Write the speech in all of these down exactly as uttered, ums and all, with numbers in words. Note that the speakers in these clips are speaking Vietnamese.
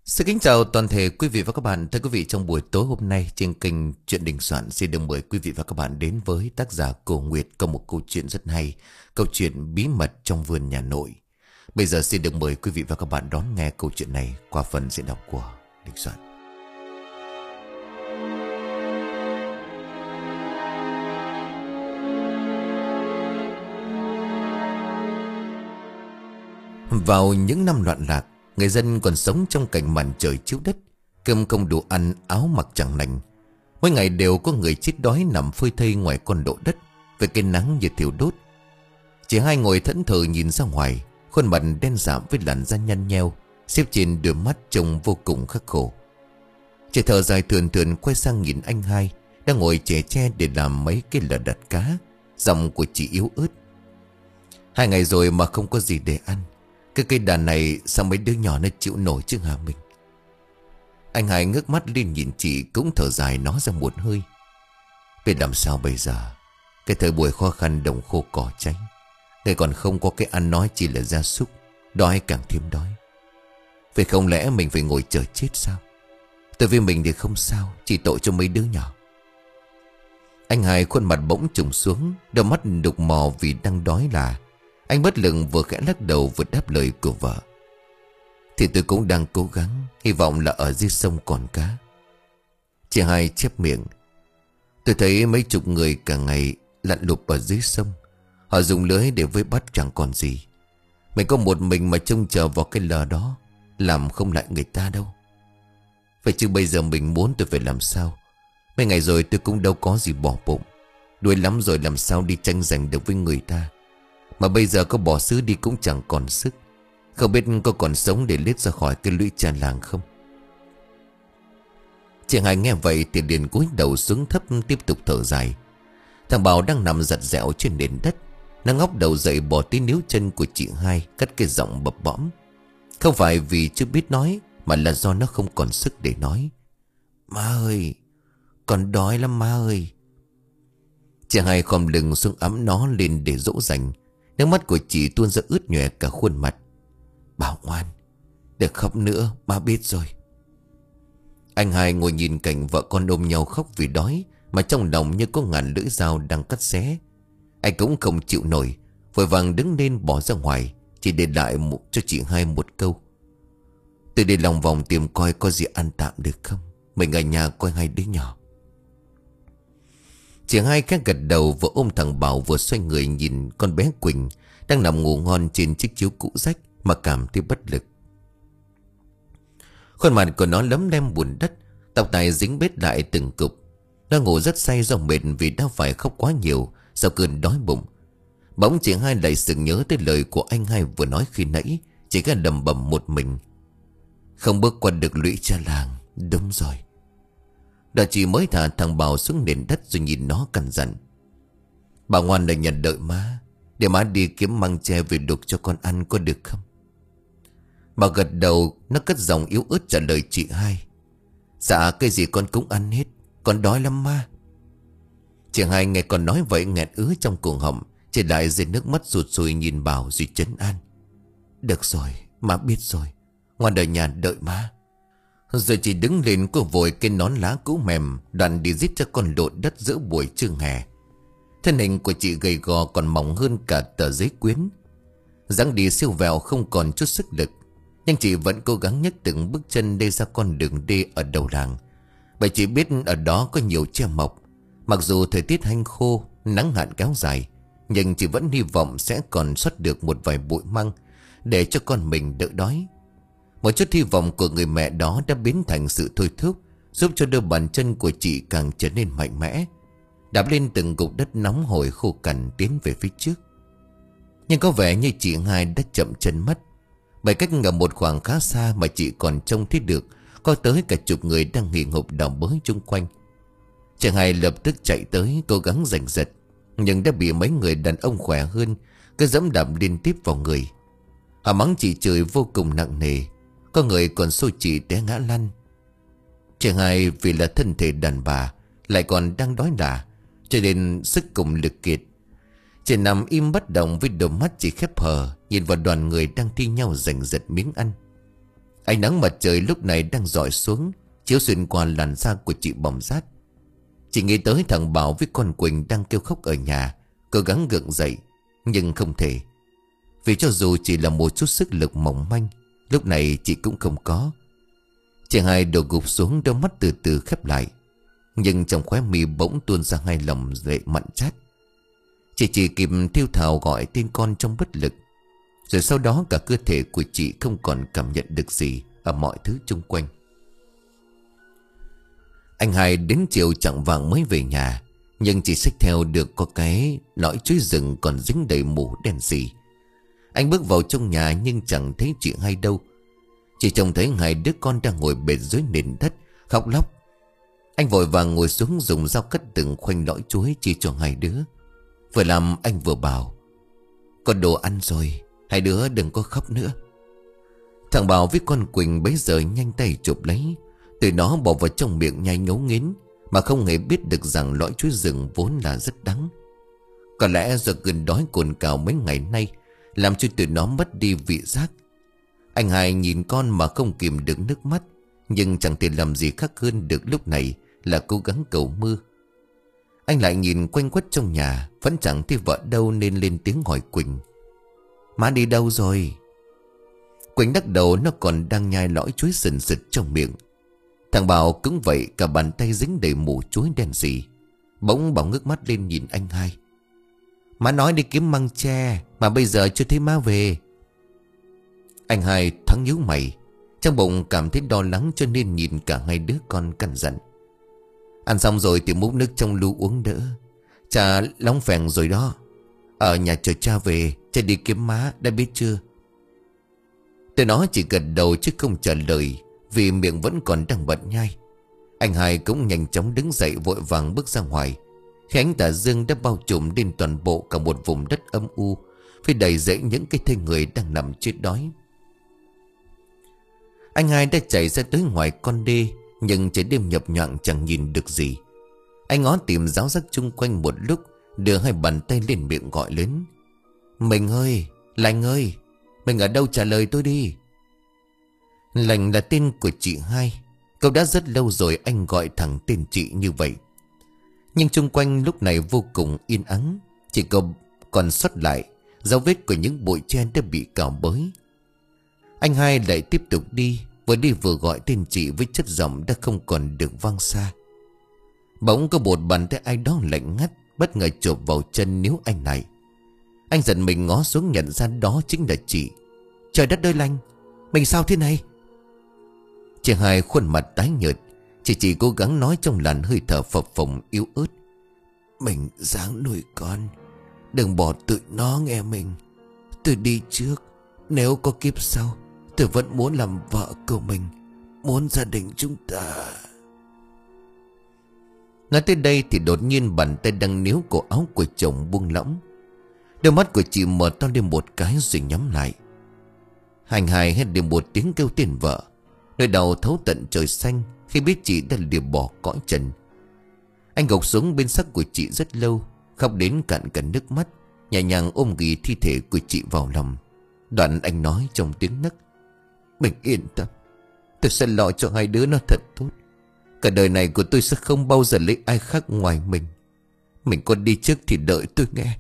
Xin kính chào toàn thể quý vị và các bạn. Thưa quý vị, trong buổi tối hôm nay trên kênh Chuyện Đình Soạn xin được mời quý vị và các bạn đến với tác giả Cổ Nguyệt có một câu chuyện rất hay, câu chuyện bí mật trong vườn nhà nội. Bây giờ xin được mời quý vị và các bạn đón nghe câu chuyện này qua phần diễn đọc của Đình Soạn. Vào những năm loạn lạc, người dân còn sống trong cảnh màn trời chiếu đất, cơm không đủ ăn, áo mặc chẳng lành. Mỗi ngày đều có người chết đói nằm phơi thây ngoài con độ đất với cái nắng như thiêu đốt. Chỉ hai ngồi thẫn thờ nhìn ra ngoài, khuôn mặt đen sạm với làn da nhăn nheo, xếp trên đôi mắt trông vô cùng khắc khổ. Chỉ thở dài thườn thườn quay sang nhìn anh hai đang ngồi chẻ tre để làm mấy cái lờ đặt cá. Giọng của chị yếu ớt: Hai ngày rồi mà không có gì để ăn. Cái cây đàn này sao mấy đứa nhỏ nó chịu nổi chứ hả mình? Anh hai ngước mắt lên nhìn chị cũng thở dài nói ra một hơi: Biết làm sao bây giờ. Cái thời buổi khó khăn đồng khô cỏ cháy, người còn không có cái ăn nói chỉ là gia súc, đói càng thêm đói. Vậy không lẽ mình phải ngồi chờ chết sao? Tôi với mình thì không sao, chỉ tội cho mấy đứa nhỏ. Anh hai khuôn mặt bỗng trùng xuống, đôi mắt đục mò vì đang đói là. Anh bất lực vừa khẽ lắc đầu vừa đáp lời của vợ: Thì tôi cũng đang cố gắng, hy vọng là ở dưới sông còn cá. Chị hai chép miệng: Tôi thấy mấy chục người cả ngày lặn lụp ở dưới sông. Họ dùng lưới để vây bắt chẳng còn gì. Mình có một mình mà trông chờ vào cái lờ đó, làm không lại người ta đâu. Vậy chứ bây giờ mình muốn tôi phải làm sao? Mấy ngày rồi tôi cũng đâu có gì bỏ bụng, đuối lắm rồi làm sao đi tranh giành được với người ta. Mà bây giờ có bỏ xứ đi cũng chẳng còn sức. Không biết có còn sống để lết ra khỏi cái lũy trà làng không? Chị hai nghe vậy thì liền cúi đầu xuống thấp tiếp tục thở dài. Thằng Bảo đang nằm giặt dẹo trên nền đất, nó ngóc đầu dậy bỏ tí níu chân của chị hai, cất cái giọng bập bõm. Không phải vì chưa biết nói, mà là do nó không còn sức để nói. Má ơi, con đói lắm má ơi. Chị hai khom lưng xuống ấm nó lên để dỗ dành. Nước mắt của chị tuôn ra ướt nhòe cả khuôn mặt. Bảo ngoan, đừng khóc nữa, má biết rồi. Anh hai ngồi nhìn cảnh vợ con ôm nhau khóc vì đói, mà trong lòng như có ngàn lưỡi dao đang cắt xé. Anh cũng không chịu nổi, vội vàng đứng lên bỏ ra ngoài, chỉ để lại một, cho chị hai một câu: Tôi đi lòng vòng tìm coi có gì ăn tạm được không. Mình ở nhà coi hai đứa nhỏ. Chị hai khẽ gật đầu, vừa ôm thằng Bảo vừa xoay người nhìn con bé Quỳnh đang nằm ngủ ngon trên chiếc chiếu cũ rách mà cảm thấy bất lực. Khuôn mặt của nó lấm lem bùn đất, tóc tai dính bết lại từng cục. Nó ngủ rất say do mệt vì đã phải khóc quá nhiều sau cơn đói bụng. Bỗng chị hai lại sực nhớ tới lời của anh hai vừa nói khi nãy, chỉ có lầm bầm một mình: Không bước qua được lũy cha làng. Đúng rồi. Đoạn chị mới thả thằng Bảo xuống nền đất rồi nhìn nó cằn dặn: Bà ngoan là nhận đợi má, để má đi kiếm măng tre về luộc cho con ăn có được không? Bà gật đầu, nó cất giọng yếu ớt trả lời chị hai: Dạ cái gì con cũng ăn hết, con đói lắm ma. Chị hai nghe con nói vậy nghẹn ứ trong cuồng họng, chỉ lại rơi nước mắt rụt rùi nhìn Bảo rồi trấn an: Được rồi, má biết rồi, ngoan ở nhà đợi má. Rồi chị đứng lên cô vội cái nón lá cũ mềm, đoạn đi giết cho con lộn đất giữa buổi trưa hè. Thân hình của chị gầy gò còn mỏng hơn cả tờ giấy quyến, dáng đi siêu vẹo không còn chút sức lực. Nhưng chị vẫn cố gắng nhấc từng bước chân đi ra con đường đê ở đầu làng. Bởi chị biết ở đó có nhiều tre mọc. Mặc dù thời tiết hanh khô, nắng hạn kéo dài, nhưng chị vẫn hy vọng sẽ còn xuất được một vài bụi măng để cho con mình đỡ đói. Một chút hy vọng của người mẹ đó đã biến thành sự thôi thúc, giúp cho đôi bàn chân của chị càng trở nên mạnh mẽ, đạp lên từng cục đất nóng hổi khô cằn tiến về phía trước. Nhưng có vẻ như chị hai đã chậm chân mất, bởi cách ở một khoảng khá xa mà chị còn trông thấy được có tới cả chục người đang nghỉ ngục đào bới chung quanh. Chị hai lập tức chạy tới cố gắng giành giật, nhưng đã bị mấy người đàn ông khỏe hơn cứ giẫm đạp liên tiếp vào người. Họ mắng chị chửi vô cùng nặng nề, có người còn xô chị té ngã lăn. Chị hai vì là thân thể đàn bà lại còn đang đói đả, cho nên sức cùng lực kiệt. Chị nằm im bất động với đôi mắt chỉ khép hờ nhìn vào đoàn người đang thi nhau giành giật miếng ăn. Ánh nắng mặt trời lúc này đang rọi xuống, chiếu xuyên qua làn da của chị bỏng rát. Chị nghĩ tới thằng Bảo với con Quỳnh đang kêu khóc ở nhà, cố gắng gượng dậy, nhưng không thể. Vì cho dù chỉ là một chút sức lực mỏng manh, lúc này chị cũng không có. Chị hai đổ gục xuống, đôi mắt từ từ khép lại, nhưng trong khóe mi bỗng tuôn ra hai dòng lệ mặn chát. Chị chỉ kịp thều thào gọi tên con trong bất lực. Rồi sau đó cả cơ thể của chị không còn cảm nhận được gì ở mọi thứ xung quanh. Anh hai đến chiều chạng vạng mới về nhà, nhưng chỉ xách theo được có cái lõi chuối rừng còn dính đầy mủ đen xì. Anh bước vào trong nhà nhưng chẳng thấy chị hai đâu. Chỉ trông thấy hai đứa con đang ngồi bệt dưới nền đất khóc lóc. Anh vội vàng ngồi xuống dùng dao cắt từng khoanh lõi chuối chia cho hai đứa. Vừa làm anh vừa bảo: "Có đồ ăn rồi, hai đứa đừng có khóc nữa." Thằng Bảo với con Quỳnh bấy giờ nhanh tay chụp lấy, từ nó bỏ vào trong miệng nhai ngấu nghiến, mà không hề biết được rằng lõi chuối rừng vốn là rất đắng. Có lẽ do cơn đói cồn cào mấy ngày nay làm cho tụi nó mất đi vị giác. Anh hai nhìn con mà không kìm được nước mắt, nhưng chẳng thể làm gì khác hơn được lúc này là cố gắng cầu mưa. Anh lại nhìn quanh quất trong nhà, vẫn chẳng thấy vợ đâu nên lên tiếng hỏi Quỳnh: "Má đi đâu rồi?" Quỳnh đắc đầu, nó còn đang nhai lõi chuối sần sật trong miệng. Thằng Bảo cũng vậy, cả bàn tay dính đầy mủ chuối đen sì. Bỗng Bảo ngước mắt lên nhìn anh hai: "Má nói đi kiếm măng tre mà bây giờ chưa thấy má về." Anh hai thoáng nhíu mày, trong bụng cảm thấy lo lắng cho nên nhìn cả hai đứa con căn dặn: "Ăn xong rồi thì múc nước trong lu uống đỡ. Cha lóng phèn rồi đó. Ở nhà chờ cha về, cha đi kiếm má, đã biết chưa?" Tụi nó chỉ gật đầu chứ không trả lời, vì miệng vẫn còn đang bận nhai. Anh hai cũng nhanh chóng đứng dậy vội vàng bước ra ngoài. Khi ánh tà dương đã bao trùm lên toàn bộ cả một vùng đất âm u, phía đầy rẫy những cái thây người đang nằm chết đói. Anh hai đã chạy ra tới ngoài con đê, nhưng trời đêm nhập nhoạng chẳng nhìn được gì. Anh ngó tìm giáo giác chung quanh một lúc, đưa hai bàn tay lên miệng gọi lớn: "Mình ơi, Lành ơi, mình ở đâu trả lời tôi đi." Lành là tên của chị hai. Cậu đã rất lâu rồi anh gọi thẳng tên chị như vậy. Nhưng chung quanh lúc này vô cùng yên ắng, chỉ có còn sót lại dấu vết của những bụi tre đã bị cào bới. Anh hai lại tiếp tục đi, vừa đi vừa gọi tên chị với chất giọng đã không còn được vang xa. Bỗng có một bàn tay ai đó lạnh ngắt bất ngờ chộp vào chân níu anh lại. Anh giật mình ngó xuống nhận ra đó chính là chị. Trời đất ơi Lành, mình sao thế này? Chị hai khuôn mặt tái nhợt, chị chỉ cố gắng nói trong làn hơi thở phập phồng yếu ớt: "Mình ráng nuôi con, đừng bỏ tụi nó nghe mình. Tôi đi trước, nếu có kiếp sau tôi vẫn muốn làm vợ của mình, muốn gia đình chúng ta." Nói tới đây thì đột nhiên bàn tay đang níu cổ áo của chồng buông lỏng. Đôi mắt của chị mở to lên một cái rồi nhắm lại. Hành hài hét lên một tiếng kêu tên vợ, nỗi đau thấu tận trời xanh khi biết chị đã lìa bỏ cõi trần. Anh gục xuống bên xác của chị rất lâu, khóc đến cạn cả nước mắt, nhẹ nhàng ôm ghì thi thể của chị vào lòng. Đoạn anh nói trong tiếng nấc: "Mình yên tâm, tôi sẽ lo cho hai đứa nó thật tốt. Cả đời này của tôi sẽ không bao giờ lấy ai khác ngoài mình. Mình còn đi trước thì đợi tôi nghe."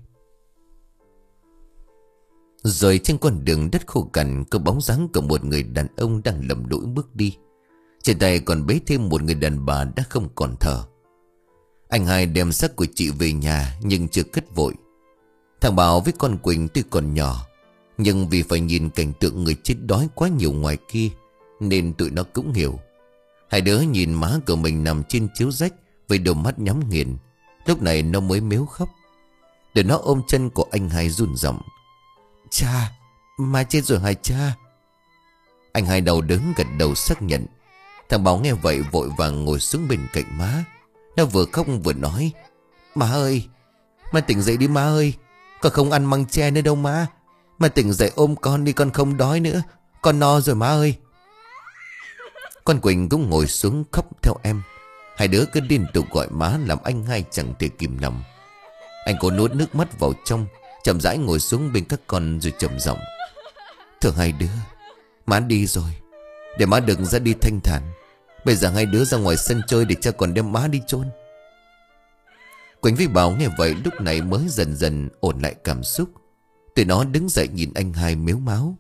Rồi trên con đường đất khô cằn có bóng dáng của một người đàn ông đang lầm lũi bước đi. Trên tay còn bế thêm một người đàn bà đã không còn thở. Anh hai đem xác của chị về nhà nhưng chưa cất vội. Thằng Bảo với con Quỳnh tuy còn nhỏ, nhưng vì phải nhìn cảnh tượng người chết đói quá nhiều ngoài kia nên tụi nó cũng hiểu. Hai đứa nhìn má của mình nằm trên chiếu rách với đôi mắt nhắm nghiền, lúc này nó mới mếu khóc. Để nó ôm chân của anh hai run giọng: "Cha, má chết rồi hả cha?" Anh hai đầu đứng gật đầu xác nhận. Thằng Bảo nghe vậy vội vàng ngồi xuống bên cạnh má. Nó vừa khóc vừa nói: "Má ơi, má tỉnh dậy đi má ơi. Con không ăn măng tre nữa đâu má. Má tỉnh dậy ôm con đi, con không đói nữa. Con no rồi má ơi." Con Quỳnh cũng ngồi xuống khóc theo em. Hai đứa cứ liên tục gọi má làm anh hai chẳng thể kìm lòng. Anh cố nuốt nước mắt vào trong, chậm rãi ngồi xuống bên các con rồi trầm giọng: "Thưa hai đứa, má đi rồi. để má được ra đi thanh thản. Bây giờ hai đứa ra ngoài sân chơi để cha còn đem má đi chôn. Quỳnh với Bảo nghe vậy lúc này mới dần dần ổn lại cảm xúc. Tụi nó đứng dậy nhìn anh hai mếu máo.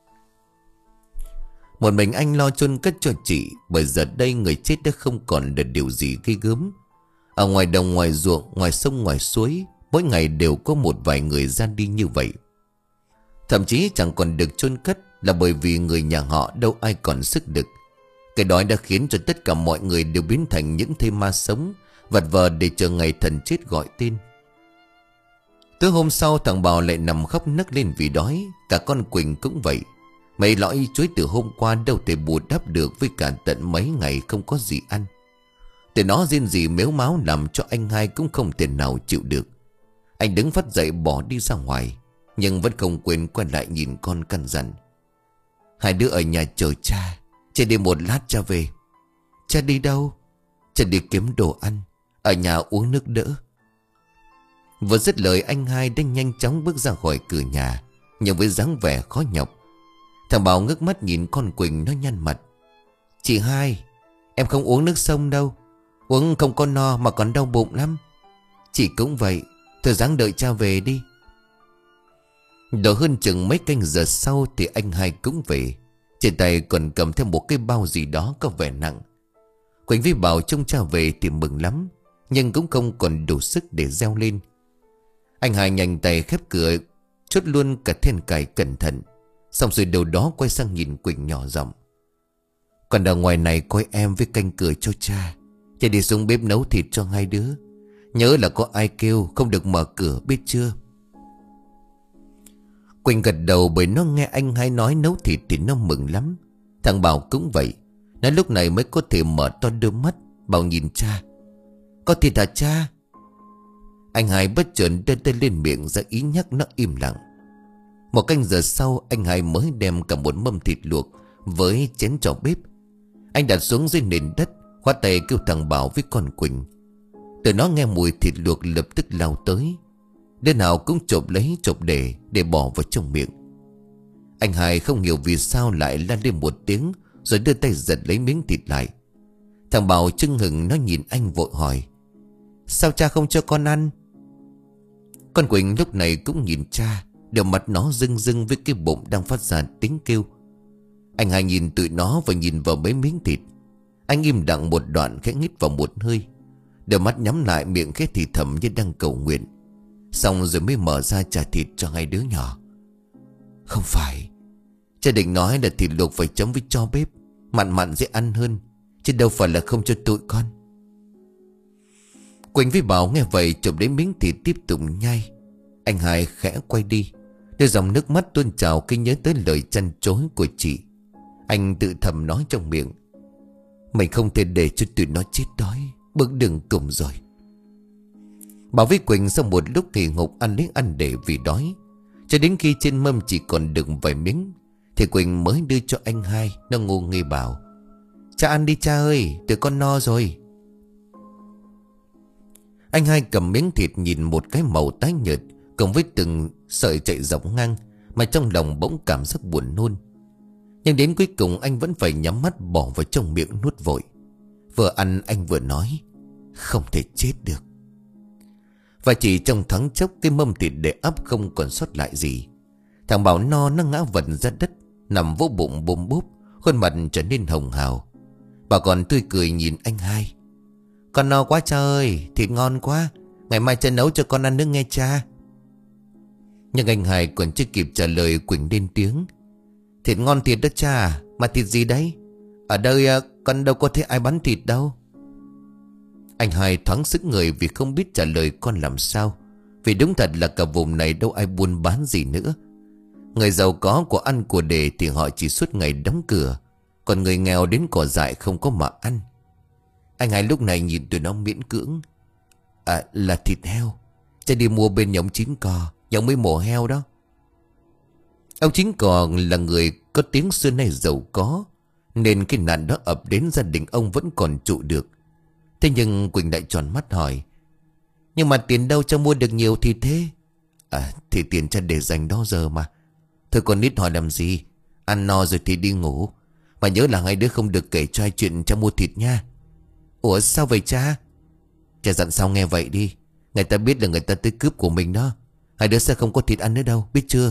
Một mình anh lo chôn cất cho chị, bởi giờ đây người chết đã không còn là điều gì ghê gớm. Ở ngoài đồng, ngoài ruộng, ngoài sông, ngoài suối, mỗi ngày đều có một vài người ra đi như vậy. Thậm chí chẳng còn được chôn cất là bởi vì người nhà họ đâu ai còn sức lực. Cái đói đã khiến cho tất cả mọi người đều biến thành những thây ma sống, vật vờ để chờ ngày thần chết gọi tên. Tối hôm sau thằng Bảo lại nằm khóc nấc lên vì đói. Cả con Quỳnh cũng vậy. Mấy lõi chuối từ hôm qua đâu thể bù đắp được với cả tận mấy ngày không có gì ăn. Từ nó riêng gì mếu máo làm cho anh hai cũng không thể nào chịu được. Anh đứng phắt dậy bỏ đi ra ngoài, nhưng vẫn không quên quay lại nhìn con căn dặn: hai đứa ở nhà chờ cha. Cha đi một lát cha về. Cha đi đâu? Cha đi kiếm đồ ăn, ở nhà uống nước đỡ. Vừa dứt lời anh hai đã nhanh chóng bước ra khỏi cửa nhà, nhưng với dáng vẻ khó nhọc. Thằng Bảo ngước mắt nhìn con Quỳnh, nó nhăn mặt: chị hai, em không uống nước sông đâu. Uống không có no mà còn đau bụng lắm. Chị cũng vậy, thôi ráng đợi cha về đi. Đổ hơn chừng mấy canh giờ sau thì anh hai cũng về. Trên tay còn cầm theo một cái bao gì đó có vẻ nặng. Quỳnh với Bảo trông cha về thì mừng lắm, nhưng cũng không còn đủ sức để reo lên. Anh hai nhanh tay khép cửa, chốt luôn cả then cài cẩn thận. Xong rồi đầu đó quay sang nhìn Quỳnh nhỏ giọng: còn ở ngoài này coi em với canh cửa cho cha. Cha đi xuống bếp nấu thịt cho hai đứa. Nhớ là có ai kêu không được mở cửa, biết chưa? Quỳnh gật đầu, bởi nó nghe anh hai nói nấu thịt thì nó mừng lắm. Thằng Bảo cũng vậy. Nó lúc này mới có thể mở to đôi mắt. Bảo nhìn cha: có thịt hả cha? Anh hai bất chợt đưa tay lên miệng ra ý nhắc nó im lặng. Một canh giờ sau anh hai mới đem cả một mâm thịt luộc với chén trò bếp. Anh đặt xuống dưới nền đất, khoát tay kêu thằng Bảo với con Quỳnh. Tụi nó nghe mùi thịt luộc lập tức lao tới. Đứa nào cũng chộp lấy chộp để Để bỏ vào trong miệng. Anh hai không hiểu vì sao lại la lên một tiếng, rồi đưa tay giật lấy miếng thịt lại. Thằng Bảo chưng hừng, nó nhìn anh vội hỏi: sao cha không cho con ăn? Con Quỳnh lúc này cũng nhìn cha, đôi mặt nó rưng rưng với cái bụng đang phát ra tiếng kêu. Anh hai nhìn tụi nó và nhìn vào mấy miếng thịt. Anh im lặng một đoạn, khẽ hít vào một hơi, đôi mắt nhắm lại, miệng khẽ thì thầm như đang cầu nguyện. Xong rồi mới mở ra trả thịt cho hai đứa nhỏ. Không phải, cha định nói là thịt luộc phải chấm với tro bếp, mặn mặn dễ ăn hơn, chứ đâu phải là không cho tụi con. Quỳnh với Bảo nghe vậy chụp lấy miếng thịt tiếp tục nhai. Anh hai khẽ quay đi, đôi dòng nước mắt tuôn trào khi nhớ tới lời chăn chối của chị. Anh tự thầm nói trong miệng: mình không thể để cho tụi nó chết đói, bước đường cùng rồi. Bảo với Quỳnh sau một lúc thì ngục ăn lấy ăn để vì đói. Cho đến khi trên mâm chỉ còn đựng vài miếng thì Quỳnh mới đưa cho anh hai. Nó ngô nghê bảo: cha ăn đi cha ơi, tụi con no rồi. Anh hai cầm miếng thịt nhìn một cái màu tái nhợt cùng với từng sợi chạy dọc ngang, mà trong lòng bỗng cảm giác buồn nôn. Nhưng đến cuối cùng anh vẫn phải nhắm mắt bỏ vào trong miệng nuốt vội. Vừa ăn anh vừa nói: không thể chết được. Và chỉ trong thoáng chốc, cái mâm thịt để ấp không còn sót lại gì. Thằng Bảo no nó ngã vật ra đất, nằm vỗ bụng bùm búp, khuôn mặt trở nên hồng hào. Bà còn tươi cười nhìn anh hai: con no quá cha ơi, thịt ngon quá, ngày mai cha nấu cho con ăn nữa nghe cha. Nhưng anh hai còn chưa kịp trả lời, Quỳnh lên tiếng: thịt ngon thiệt đó cha. Mà thịt gì đấy? Ở đây con đâu có thấy ai bán thịt đâu. Anh hai thoáng sững người vì không biết trả lời con làm sao. Vì đúng thật là cả vùng này đâu ai buôn bán gì nữa. Người giàu có của ăn của để thì họ chỉ suốt ngày đóng cửa, còn người nghèo đến cỏ dại không có mà ăn. Anh hai lúc này nhìn tụi nó miễn cưỡng: à là thịt heo, cha đi mua bên nhà ông Chín Cò, nhà ông mới mổ heo đó. Ông Chín Cò là người có tiếng xưa nay giàu có, nên cái nạn đó ập đến gia đình ông vẫn còn trụ được. Thế nhưng Quỳnh lại tròn mắt hỏi: nhưng mà tiền đâu cho mua được nhiều thịt thế? À thì tiền cha để dành đó giờ mà. Thôi con nít hỏi làm gì, ăn no rồi thì đi ngủ. Mà nhớ là hai đứa không được kể cho ai chuyện cha mua thịt nha. Ủa sao vậy cha? Cha dặn sao nghe vậy đi. Người ta biết là người ta tới cướp của mình đó. Hai đứa sẽ không có thịt ăn nữa đâu, biết chưa?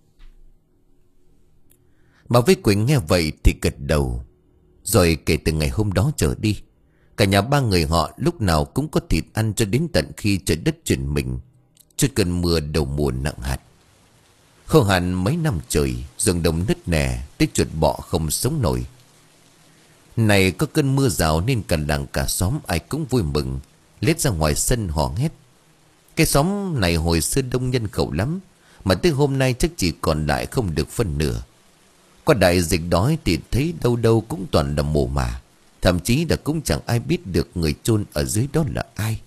Bà với Quỳnh nghe vậy thì gật đầu. Rồi kể từ ngày hôm đó trở đi, cả nhà ba người họ lúc nào cũng có thịt ăn cho đến tận khi trời đất chuyển mình. Trước cơn mưa đầu mùa nặng hạt, khô hạn mấy năm trời, ruộng đồng nứt nẻ, tích chuột bọ không sống nổi. Này có cơn mưa rào nên cả làng cả xóm ai cũng vui mừng, lết ra ngoài sân hò hét. Cái xóm này hồi xưa đông nhân khẩu lắm, mà tới hôm nay chắc chỉ còn lại không được phân nửa. Qua đại dịch đói thì thấy đâu đâu cũng toàn là mồ mả, thậm chí là cũng chẳng ai biết được người chôn ở dưới đó là ai.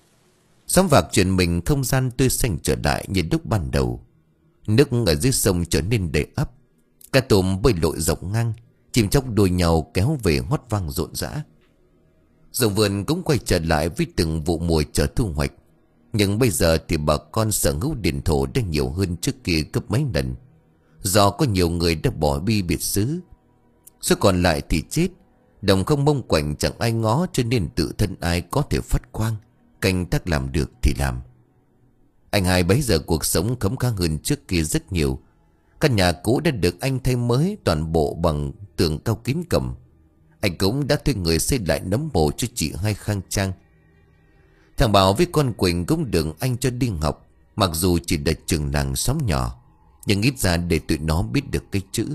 Xóm Vạc chuyển mình, không gian tươi xanh trở lại như lúc ban đầu. Nước ở dưới sông trở nên đầy ắp, cá tôm bơi lội dọc ngang, chim chóc đuôi nhau kéo về hót vang rộn rã. Ruộng vườn cũng quay trở lại với từng vụ mùa chờ thu hoạch. Nhưng bây giờ thì bà con sở hữu điền thổ đã nhiều hơn trước kia gấp mấy lần, do có nhiều người đã bỏ bi biệt xứ. Số còn lại thì chết, đồng không mông quạnh chẳng ai ngó, cho nên tự thân ai có thể phát quang, canh tác làm được thì làm. Anh hai bấy giờ cuộc sống khấm khá hơn trước kia rất nhiều. Căn nhà cũ đã được anh thay mới toàn bộ bằng tường cao kín cầm. Anh cũng đã thuê người xây lại nấm mồ cho chị hai khang trang. Thằng Bảo với con Quỳnh cũng được anh cho đi học, mặc dù chỉ là trường làng xóm nhỏ, nhưng ít ra để tụi nó biết được cái chữ.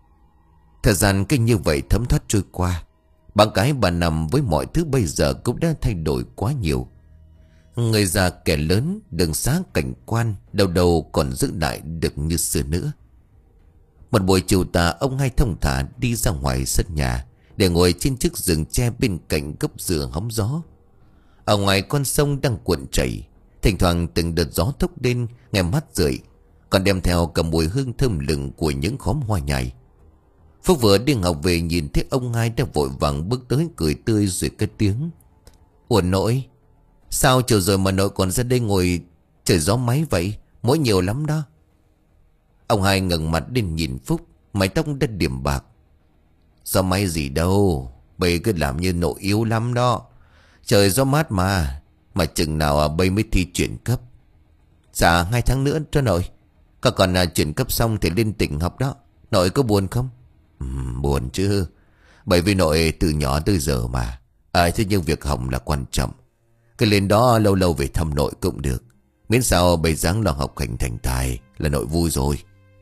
Thời gian cứ như vậy thấm thoát trôi qua. Bạn cái bà nằm với mọi thứ bây giờ cũng đã thay đổi quá nhiều. Người già kẻ lớn, đường xá cảnh quan đâu đâu còn giữ lại được như xưa nữa. Một buổi chiều tà, ông hai thông thả đi ra ngoài sân nhà để ngồi trên chiếc giường tre bên cạnh gốc dừa hóng gió. Ở ngoài con sông đang cuộn chảy, thỉnh thoảng từng đợt gió thốc lên nghe mát rượi, còn đem theo cả mùi hương thơm lừng của những khóm hoa nhài. Phúc vừa đi học về nhìn thấy ông hai đã vội vàng bước tới cười tươi rồi cất tiếng: Ủa nội, sao chiều rồi mà nội còn ra đây ngồi trời gió máy vậy? Mỗi nhiều lắm đó. Ông hai ngẩng mặt lên nhìn Phúc, mái tóc đã điểm bạc. Gió máy gì đâu, bây cứ làm như nội yếu lắm đó. Trời gió mát mà, mà chừng nào bây mới thi chuyển cấp. Dạ hai tháng nữa cho nội. Có còn à, chuyển cấp xong thì lên tỉnh học đó. Nội có buồn không? Ừ, buồn chứ. Bởi vì nội từ nhỏ tới giờ mà. À, thế nhưng việc học là quan trọng. Cái lên đó lâu lâu về thăm nội cũng được. Miễn sao bây dáng lo học hành thành tài là nội vui rồi.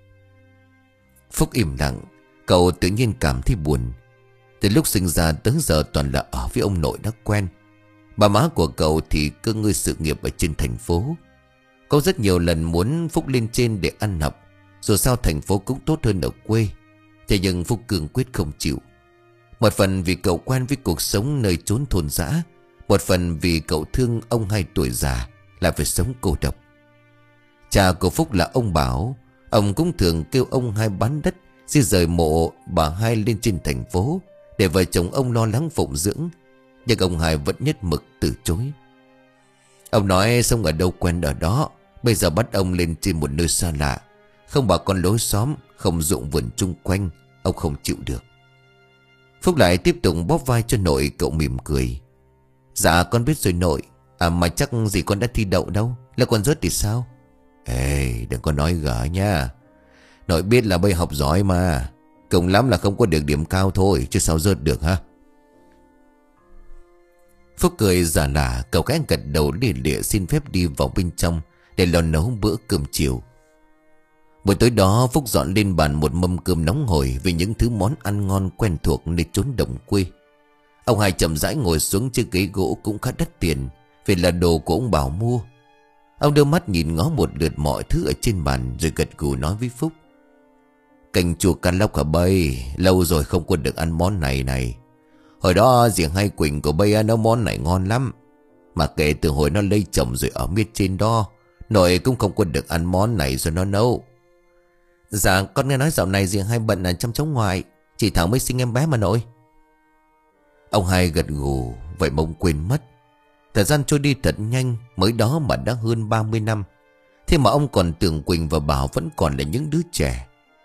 Phúc im lặng. Cậu tự nhiên cảm thấy buồn. Từ lúc sinh ra tới giờ toàn là ở với ông nội đã quen. Bà má của cậu thì cơ ngơi sự nghiệp ở trên thành phố. Cậu rất nhiều lần muốn Phúc lên trên để ăn học, dù sao thành phố cũng tốt hơn ở quê. Thế nhưng Phúc cương quyết không chịu. Một phần vì cậu quen với cuộc sống nơi chốn thôn dã, một phần vì cậu thương ông hai tuổi già là phải sống cô độc. Cha của Phúc là ông Bảo. Ông cũng thường kêu ông hai bán đất, di rời mộ bà hai lên trên thành phố để vợ chồng ông lo lắng phụng dưỡng. Nhưng ông hai vẫn nhất mực từ chối. Ông nói sống ở đâu quen ở đó, bây giờ bắt ông lên trên một nơi xa lạ, không bà con lối xóm, không ruộng vườn chung quanh, ông không chịu được. Phúc lại tiếp tục bóp vai cho nội. Cậu mỉm cười: Dạ con biết rồi nội. À mà chắc gì con đã thi đậu đâu. Là con rớt thì sao? Ê đừng có nói gở nha. Nội biết là bây học giỏi mà, cùng lắm là không có được điểm cao thôi, chứ sao rớt được ha. Phúc cười giả lả. Cậu cái gật đầu lìa lịa xin phép đi vào bên trong để lo nấu bữa cơm chiều. Buổi tối đó Phúc dọn lên bàn một mâm cơm nóng hổi với những thứ món ăn ngon quen thuộc nơi chốn đồng quê. Ông hai chậm rãi ngồi xuống chiếc ghế gỗ cũng khá đắt tiền, vì là đồ của ông Bảo mua. Ông đưa mắt nhìn ngó một lượt mọi thứ ở trên bàn rồi gật gù nói với Phúc: Canh chua cá lóc hả bay? Lâu rồi không có được ăn món này này. Hồi đó dì hai Quỳnh của bay nấu món này ngon lắm. Mà kể từ hồi nó lấy chồng rồi ở miết trên đó, nội cũng không có được ăn món này rồi nó nấu. Dạ con nghe nói dạo này dì hai bận là chăm cháu ngoại, chị Thảo mới sinh em bé mà nội. Ông hai gật gù. Vậy mà ông quên mất. Thời gian trôi đi thật nhanh, mới đó mà đã hơn ba mươi năm. Thế mà ông còn tưởng Quỳnh và Bảo vẫn còn là những đứa trẻ.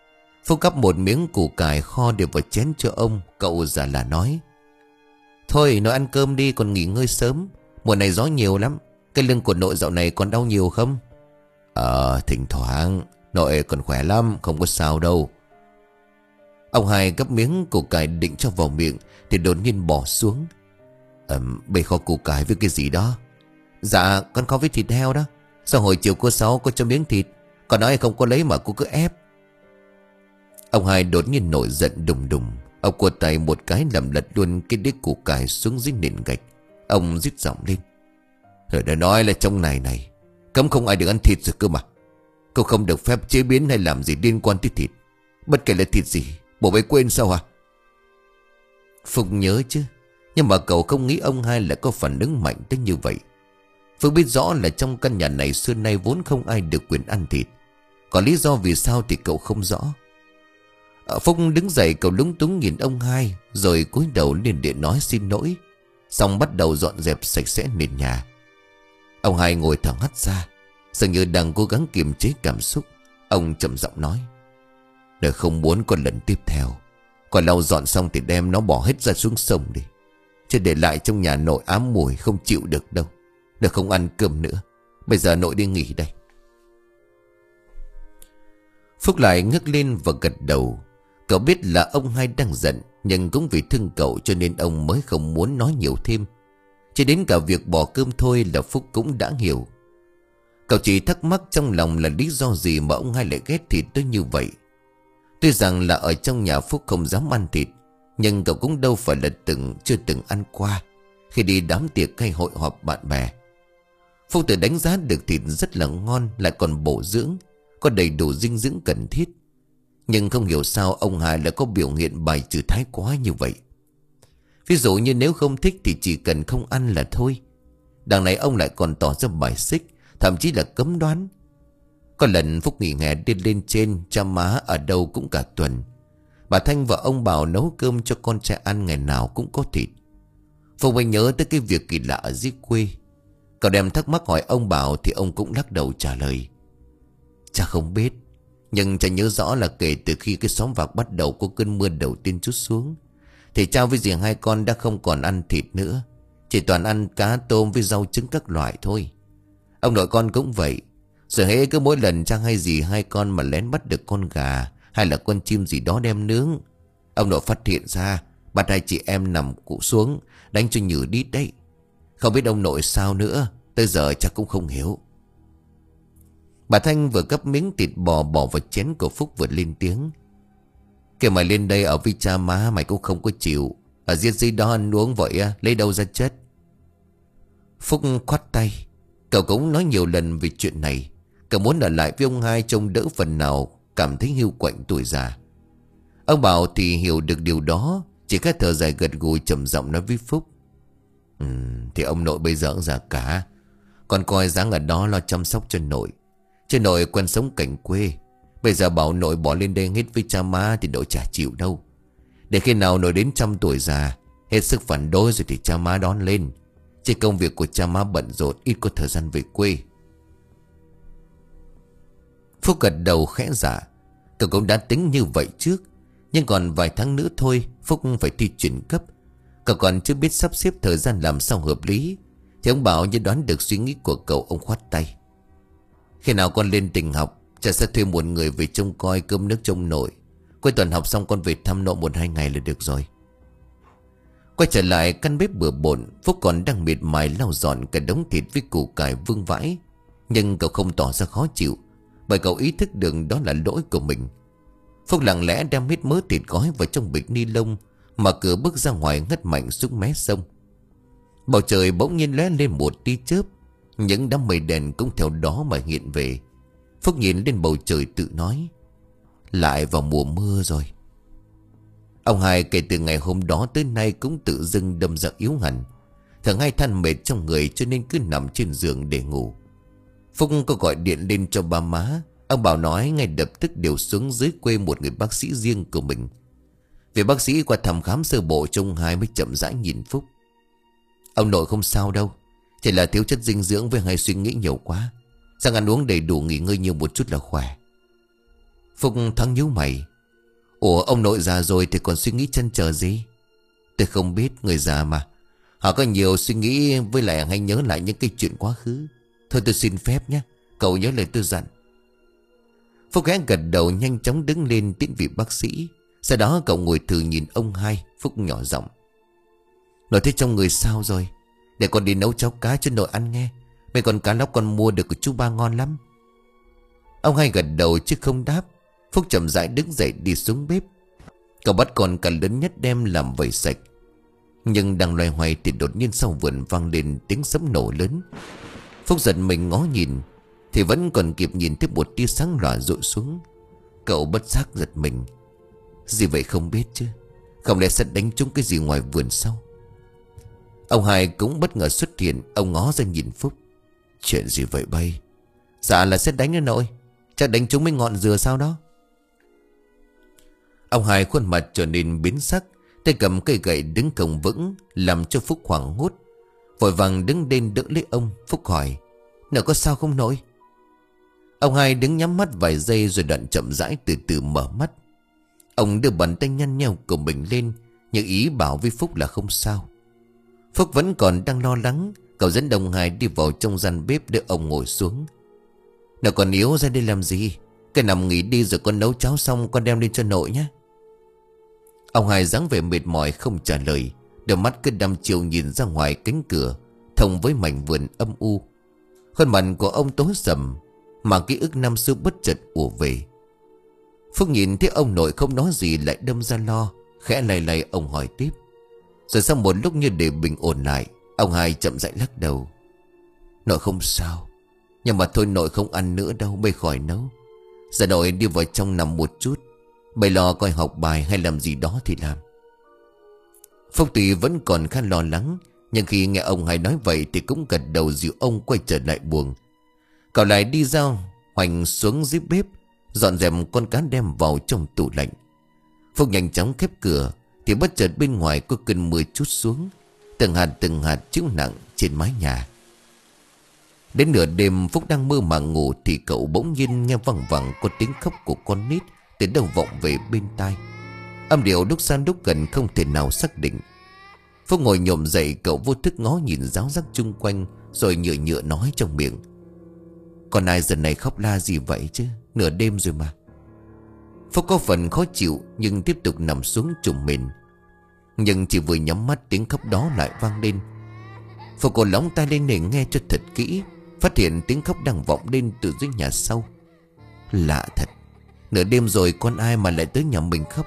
Phúc gắp một miếng củ cải kho để vào chén cho ông. Cậu già là nói: Thôi nội ăn cơm đi, còn nghỉ ngơi sớm. Mùa này gió nhiều lắm. Cái lưng của nội dạo này còn đau nhiều không? Ờ thỉnh thoảng. Nội còn khỏe lắm, không có sao đâu. Ông Hai gắp miếng củ cải định cho vào miệng thì đột nhiên bỏ xuống. Ừm, bê kho củ cải với cái gì đó? Dạ con kho với thịt heo đó. Sao hồi chiều cô Sáu có cho miếng thịt, con nói không có lấy mà cô cứ ép. Ông Hai đột nhiên nổi giận đùng đùng. Ông quơ tay một cái làm lật luôn cái đĩa củ cải xuống dưới nền gạch. Ông rít giọng lên: Rồi đã nói là trong này này cấm không ai được ăn thịt rồi cơ mà. Cô không được phép chế biến hay làm gì liên quan tới thịt. Bất kể là thịt gì, bộ ấy quên sao hả? Phúc nhớ chứ, nhưng mà cậu không nghĩ ông Hai lại có phản ứng mạnh tới như vậy. Phúc biết rõ là trong căn nhà này xưa nay vốn không ai được quyền ăn thịt. Còn lý do vì sao thì cậu không rõ. Phúc đứng dậy, cậu lúng túng nhìn ông Hai, rồi cúi đầu lên điện nói xin lỗi, xong bắt đầu dọn dẹp sạch sẽ nền nhà. Ông Hai ngồi thở hắt ra, dường như đang cố gắng kiềm chế cảm xúc. Ông chậm giọng nói: Để không muốn còn lần tiếp theo, còn lau dọn xong thì đem nó bỏ hết ra xuống sông đi, chứ để lại trong nhà nội ám mùi không chịu được đâu. Để không ăn cơm nữa. Bây giờ nội đi nghỉ đây. Phúc lại ngước lên và gật đầu. Cậu biết là ông Hai đang giận, nhưng cũng vì thương cậu cho nên ông mới không muốn nói nhiều thêm. Chỉ đến cả việc bỏ cơm thôi là Phúc cũng đã hiểu. Cậu chỉ thắc mắc trong lòng là lý do gì mà ông Hai lại ghét thịt tới như vậy. Tuy rằng là ở trong nhà Phúc không dám ăn thịt, nhưng cậu cũng đâu phải là từng chưa từng ăn qua khi đi đám tiệc hay hội họp bạn bè. Phúc tự đánh giá được thịt rất là ngon, lại còn bổ dưỡng, có đầy đủ dinh dưỡng cần thiết. Nhưng không hiểu sao ông Hai lại có biểu hiện bài trừ thái quá như vậy. Ví dụ như nếu không thích thì chỉ cần không ăn là thôi. Đằng này ông lại còn tỏ ra bài xích, thậm chí là cấm đoán. Có lần Phúc nghỉ hè đi lên trên cha má ở đâu cũng cả tuần. Bà Thanh và ông Bảo nấu cơm cho con trai ăn, ngày nào cũng có thịt. Phúc mới nhớ tới cái việc kỳ lạ ở dưới quê. Cậu đem thắc mắc hỏi ông Bảo thì ông cũng lắc đầu trả lời: Cha không biết, nhưng cha nhớ rõ là kể từ khi cái xóm Vạc bắt đầu có cơn mưa đầu tiên trút xuống thì cha với dì hai con đã không còn ăn thịt nữa, chỉ toàn ăn cá tôm với rau trứng các loại thôi. Ông nội con cũng vậy. Rồi hễ cứ mỗi lần cha hay dì hai con mà lén bắt được con gà hay là con chim gì đó đem nướng, ông nội phát hiện ra, bắt hai chị em nằm cụ xuống đánh cho nhừ đít đấy. Không biết ông nội sao nữa, tới giờ cha cũng không hiểu. Bà Thanh vừa gấp miếng thịt bò bỏ vào chén của Phúc vừa lên tiếng: Kể mày lên đây ở với cha má mày cũng không có chịu, ở dưới dưới đó ăn uống vậy lấy đâu ra chất. Phúc khoát tay. Cậu cũng nói nhiều lần về chuyện này. Cậu muốn ở lại với ông Hai trông đỡ phần nào cảm thấy hiu quạnh tuổi già. Ông Bảo thì hiểu được điều đó, chỉ khẽ thở dài gật gù trầm giọng nói với Phúc: um, Thì ông nội bây giờ cũng già cả, con coi dáng ở đó lo chăm sóc cho nội. Chứ nội quen sống cảnh quê, bây giờ bảo nội bỏ lên đây hết với cha má thì nội chả chịu đâu. Để khi nào nội đến trăm tuổi già, hết sức phản đối rồi thì cha má đón lên. Chứ công việc của cha má bận rộn, ít có thời gian về quê. Phúc gật đầu khẽ dạ. Cậu cũng đã tính như vậy trước, nhưng còn vài tháng nữa thôi Phúc phải thi chuyển cấp. Cậu còn chưa biết sắp xếp thời gian làm sao hợp lý thì ông Bảo như đoán được suy nghĩ của cậu. Ông khoát tay: Khi nào con lên tỉnh học, cha sẽ thuê một người về trông coi cơm nước trông nội. Cuối tuần học xong con về thăm nội một hai ngày là được rồi. Quay trở lại căn bếp bừa bộn, Phúc còn đang miệt mài lau dọn cả đống thịt với củ cải vương vãi. Nhưng cậu không tỏ ra khó chịu, bởi cậu ý thức được đó là lỗi của mình. Phúc lặng lẽ đem hết mớ thịt gói vào trong bịch ni lông, mở cửa bước ra ngoài ngất mạnh xuống mé sông. Bầu trời bỗng nhiên lóe lên một tia chớp, những đám mây đèn cũng theo đó mà hiện về. Phúc nhìn lên bầu trời tự nói: Lại vào mùa mưa rồi. Ông Hai kể từ ngày hôm đó tới nay cũng tự dưng đâm ra yếu hẳn. Thường hay than mệt trong người cho nên cứ nằm trên giường để ngủ. Phúc có gọi điện lên cho ba má. Ông Bảo nói ngay lập tức điều xuống dưới quê một người bác sĩ riêng của mình. Vì bác sĩ qua thăm khám sơ bộ cho ông Hai mới chậm rãi nhìn Phúc: Ông nội không sao đâu, chỉ là thiếu chất dinh dưỡng với hay suy nghĩ nhiều quá. Sang ăn uống đầy đủ, nghỉ ngơi nhiều một chút là khỏe. Phúc thoáng nhíu mày. Ủa ông nội già rồi thì còn suy nghĩ chăn trở gì? Tôi không biết, người già mà. Họ có nhiều suy nghĩ, với lại hay nhớ lại những cái chuyện quá khứ. Thôi tôi xin phép nhé, cậu nhớ lời tôi dặn. Phúc ghé gật đầu, nhanh chóng đứng lên tiễn vị bác sĩ. Sau đó cậu ngồi thử nhìn ông hai. Phúc nhỏ giọng: Nội thế trong người sao rồi? Để con đi nấu cháo cá cho nội ăn nghe. Mấy con cá lóc con mua được của chú ba ngon lắm. Ông hai gật đầu chứ không đáp. Phúc chậm rãi đứng dậy đi xuống bếp. Cậu bắt con cá lớn nhất đem làm vẩy sạch. Nhưng đang loay hoay thì đột nhiên sau vườn vang lên tiếng sấm nổ lớn. Phúc giật mình ngó nhìn thì vẫn còn kịp nhìn thấy một tia sáng lòa rội xuống. Cậu bất giác giật mình. Gì vậy không biết chứ? Không lẽ sẽ đánh trúng cái gì ngoài vườn sau? Ông hai cũng bất ngờ xuất hiện. Ông ngó ra nhìn Phúc. Chuyện gì vậy bay? Dạ là sẽ đánh nữa nội. Chắc đánh trúng mấy ngọn dừa sao đó. Ông hai khuôn mặt trở nên biến sắc, tay cầm cây gậy đứng không vững, làm cho Phúc hoảng hốt. Vội vàng đứng lên đỡ lấy ông. Phúc hỏi: Nợ có sao không nội? Ông hai đứng nhắm mắt vài giây rồi đoạn chậm rãi từ từ mở mắt. Ông đưa bàn tay nhăn nheo của mình lên, như ý bảo với Phúc là không sao. Phúc vẫn còn đang lo lắng. Cậu dẫn đồng hai đi vào trong gian bếp để ông ngồi xuống. Nợ còn yếu ra đây làm gì? Cái nằm nghỉ đi rồi con nấu cháo xong con đem lên cho nội nhé. Ông hai dáng vẻ mệt mỏi không trả lời. Đôi mắt cứ đăm chiều nhìn ra ngoài cánh cửa thông với mảnh vườn âm u. Khuôn mặt của ông tối sầm, mà ký ức năm xưa bất chợt ùa về. Phúc nhìn thấy ông nội không nói gì lại đâm ra lo. Khẽ lay lay ông hỏi tiếp. Rồi sau một lúc như để bình ổn lại, ông hai chậm rãi lắc đầu. Nội không sao, nhưng mà thôi nội không ăn nữa đâu, bây khỏi nấu. Giờ nội đi vào trong nằm một chút. Bây lo coi học bài hay làm gì đó thì làm. Phúc tuy vẫn còn khá lo lắng, nhưng khi nghe ông hai nói vậy thì cũng gật đầu dìu ông quay trở lại buồng. Cậu lại đi ra hoành xuống dưới bếp, dọn dẹp con cá đem vào trong tủ lạnh. Phúc nhanh chóng khép cửa thì bất chợt bên ngoài có cơn mưa trút xuống, từng hạt từng hạt chiếu nặng trên mái nhà. Đến nửa đêm Phúc đang mơ màng ngủ thì cậu bỗng nhiên nghe văng vẳng có tiếng khóc của con nít từ đâu vọng về bên tai. Âm điệu lúc xa lúc gần không thể nào xác định. Phúc ngồi nhổm dậy, cậu vô thức ngó nhìn ráo rác chung quanh, rồi nhựa nhựa nói trong miệng: Còn ai giờ này khóc la gì vậy chứ? Nửa đêm rồi mà. Phúc có phần khó chịu nhưng tiếp tục nằm xuống trùng mình. Nhưng chỉ vừa nhắm mắt tiếng khóc đó lại vang lên. Phúc cố lóng tai lên để nghe cho thật kỹ, phát hiện tiếng khóc đang vọng lên từ dưới nhà sau. Lạ thật, nửa đêm rồi con ai mà lại tới nhà mình khóc?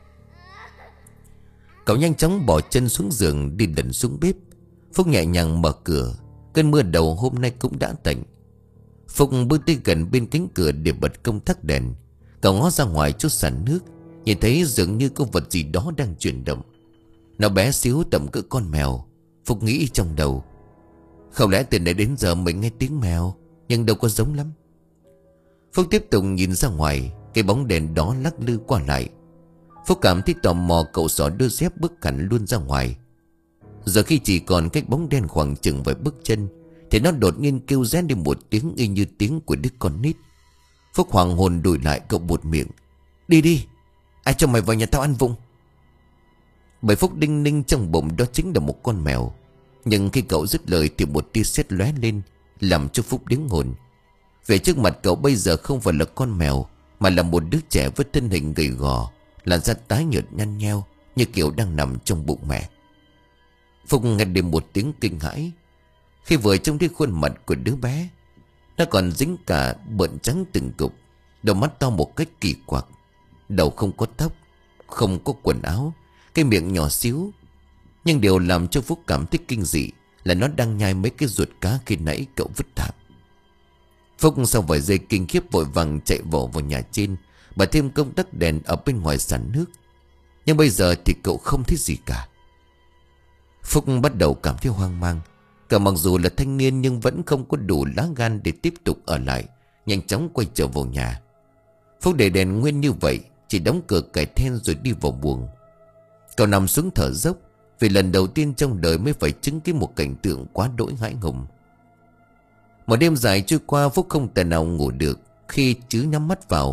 Cậu nhanh chóng bỏ chân xuống giường đi lần xuống bếp. Phúc nhẹ nhàng mở cửa. Cơn mưa đầu hôm nay cũng đã tạnh. Phúc bước tới gần bên cánh cửa để bật công tắc đèn. Cậu ngó ra ngoài chỗ sàn nước, nhìn thấy dường như có vật gì đó đang chuyển động. Nó bé xíu tầm cỡ con mèo. Phúc nghĩ trong đầu: Không lẽ từ nãy đến giờ mình nghe tiếng mèo, nhưng đâu có giống lắm. Phúc tiếp tục nhìn ra ngoài. Cái bóng đèn đó lắc lư qua lại. Phúc cảm thấy tò mò, cậu xỏ đôi dép bước hẳn luôn ra ngoài. Giờ khi chỉ còn cách bóng đen khoảng chừng vài bước chân thì nó đột nhiên kêu rén đi một tiếng y như tiếng của đứa con nít. Phúc hoàng hồn đùi lại, cậu buột miệng: Đi đi, ai cho mày vào nhà tao ăn vụng? Bởi Phúc đinh ninh trong bụng đó chính là một con mèo. Nhưng khi cậu dứt lời thì một tia sét lóe lên, làm cho Phúc đứng hồn. Về trước mặt cậu bây giờ không phải là con mèo, mà là một đứa trẻ với thân hình gầy gò, làn da tái nhợt nhăn nheo như kiểu đang nằm trong bụng mẹ. Phúc nghe đến một tiếng kinh hãi khi vừa trông thấy khuôn mặt của đứa bé. Nó còn dính cả bợn trắng từng cục, đôi mắt to một cách kỳ quặc, đầu không có tóc, không có quần áo, cái miệng nhỏ xíu. Nhưng điều làm cho Phúc cảm thấy kinh dị là nó đang nhai mấy cái ruột cá khi nãy cậu vứt thảm. Phúc sau vài giây kinh khiếp vội vàng chạy vội vào nhà trên, bật thêm công tắc đèn ở bên ngoài sàn nước. Nhưng bây giờ thì cậu không thấy gì cả. Phúc bắt đầu cảm thấy hoang mang. Cậu mặc dù là thanh niên nhưng vẫn không có đủ lá gan để tiếp tục ở lại, nhanh chóng quay trở vào nhà. Phúc để đèn nguyên như vậy, chỉ đóng cửa cài then rồi đi vào buồng. Cậu nằm xuống thở dốc, vì lần đầu tiên trong đời mới phải chứng kiến một cảnh tượng quá đỗi hãi hùng. Một đêm dài trôi qua, Phúc không thể nào ngủ được. Khi chứ nhắm mắt vào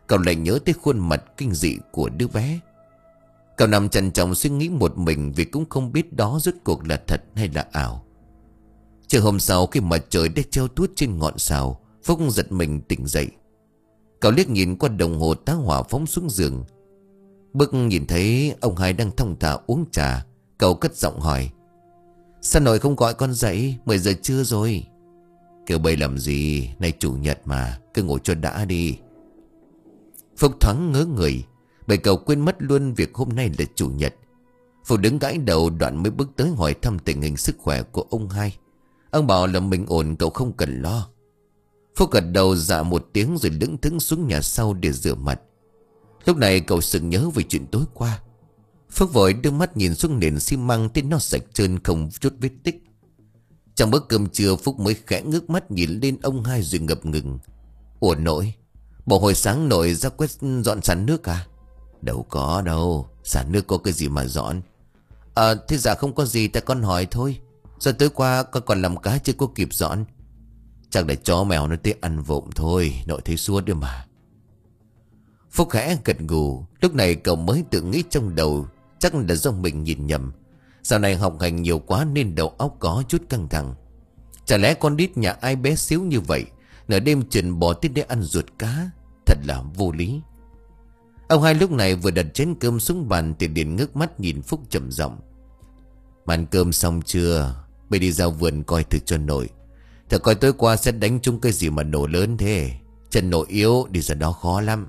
Cậu lại nhớ tới khuôn mặt kinh dị của đứa bé. Cậu nằm trằn trọc suy nghĩ một mình, vì cũng không biết đó rốt cuộc là thật hay là ảo. Chiều hôm sau, khi mặt trời đã treo tuốt trên ngọn sào, Phúc giật mình tỉnh dậy. Cậu liếc nhìn qua đồng hồ tá hỏa phóng xuống giường. Bước nhìn thấy ông hai đang thong thả uống trà, cậu cất giọng hỏi: sao nội không gọi con dậy? Mười giờ trưa rồi. Kêu bậy làm gì? Nay chủ nhật mà, cứ ngồi cho đã đi. Phúc thoáng ngớ người, bởi cậu quên mất luôn việc hôm nay là chủ nhật. Phúc đứng gãi đầu, đoạn mới bước tới hỏi thăm tình hình sức khỏe của ông hai. Ông bảo là mình ổn, cậu không cần lo. Phúc gật đầu dạ một tiếng rồi lững thững xuống nhà sau để rửa mặt. Lúc này cậu sực nhớ về chuyện tối qua. Phúc vội đưa mắt nhìn xuống nền xi măng, thấy nó sạch trơn không chút vết tích. Trong bữa cơm trưa, Phúc mới khẽ ngước mắt nhìn lên ông hai rồi ngập ngừng: ủa nội, bộ hồi sáng nội ra quét dọn sàn nước à? Đâu có đâu, sàn nước có cái gì mà dọn. À thế dạ không có gì, tại con hỏi thôi. Giờ tối qua con còn làm cá chưa có kịp dọn. Chắc là chó mèo nó tới ăn vụng thôi, nội thấy suốt đấy mà. Phúc khẽ gật gù. Lúc này cậu mới tự nghĩ trong đầu, chắc là do mình nhìn nhầm. Dạo này học hành nhiều quá nên đầu óc có chút căng thẳng. Chả lẽ con đít nhà ai bé xíu như vậy, nửa đêm chuyển bỏ tới để ăn ruột cá? Thật là vô lý. Ông hai lúc này vừa đặt chén cơm xuống bàn thì liền ngước mắt nhìn Phúc trầm giọng: mà ăn cơm xong chưa? Bây đi ra vườn coi thử cho nội. Thử coi tối qua sẽ đánh trúng cái gì mà nổ lớn thế. Chân nội yếu, đi ra đó khó lắm.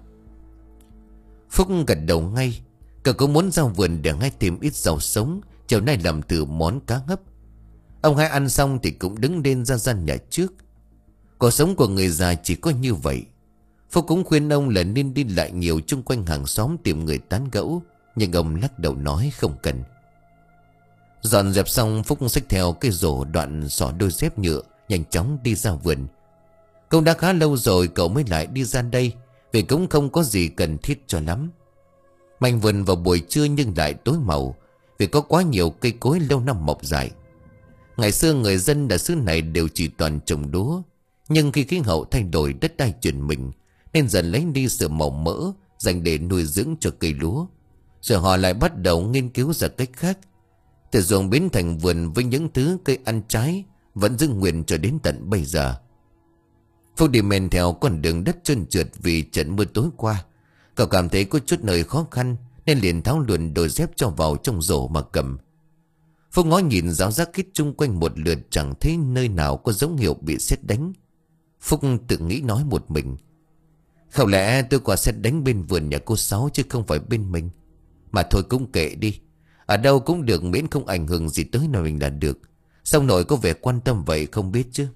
Phúc gật đầu ngay. Cậu có muốn ra vườn để ngay tìm ít rau sống, chiều nay làm từ món cá hấp. Ông hai ăn xong thì cũng đứng lên ra gian nhà trước. Cuộc sống của người già chỉ có như vậy. Phúc cũng khuyên ông là nên đi lại nhiều chung quanh hàng xóm tìm người tán gẫu, nhưng ông lắc đầu nói không cần. Dọn dẹp xong, Phúc xách theo cái rổ, đoạn xỏ đôi dép nhựa, nhanh chóng đi ra vườn. Cũng đã khá lâu rồi cậu mới lại đi ra đây, vì cũng không có gì cần thiết cho lắm. Mảnh vườn vào buổi trưa nhưng lại tối màu, vì có quá nhiều cây cối lâu năm mọc dại. Ngày xưa người dân ở xứ này đều chỉ toàn trồng lúa, nhưng khi khí hậu thay đổi, đất đai chuyển mình, nên dần lấy đi sự màu mỡ dành để nuôi dưỡng cho cây lúa. Rồi họ lại bắt đầu nghiên cứu ra cách khác, từ ruộng biến thành vườn với những thứ cây ăn trái vẫn giữ nguyên cho đến tận bây giờ. Phúc đi men theo con đường đất trơn trượt vì trận mưa tối qua. Cậu cảm thấy có chút nơi khó khăn nên liền tháo luôn đôi dép cho vào trong rổ mà cầm. Phúc ngó nhìn ráo rác khít chung quanh một lượt, chẳng thấy nơi nào có dấu hiệu bị sét đánh. Phúc tự nghĩ nói một mình: không lẽ tôi qua sét đánh bên vườn nhà cô Sáu chứ không phải bên mình. Mà thôi cũng kệ đi, ở đâu cũng được miễn không ảnh hưởng gì tới nơi mình là được. Xong nội có vẻ quan tâm vậy không biết chứ.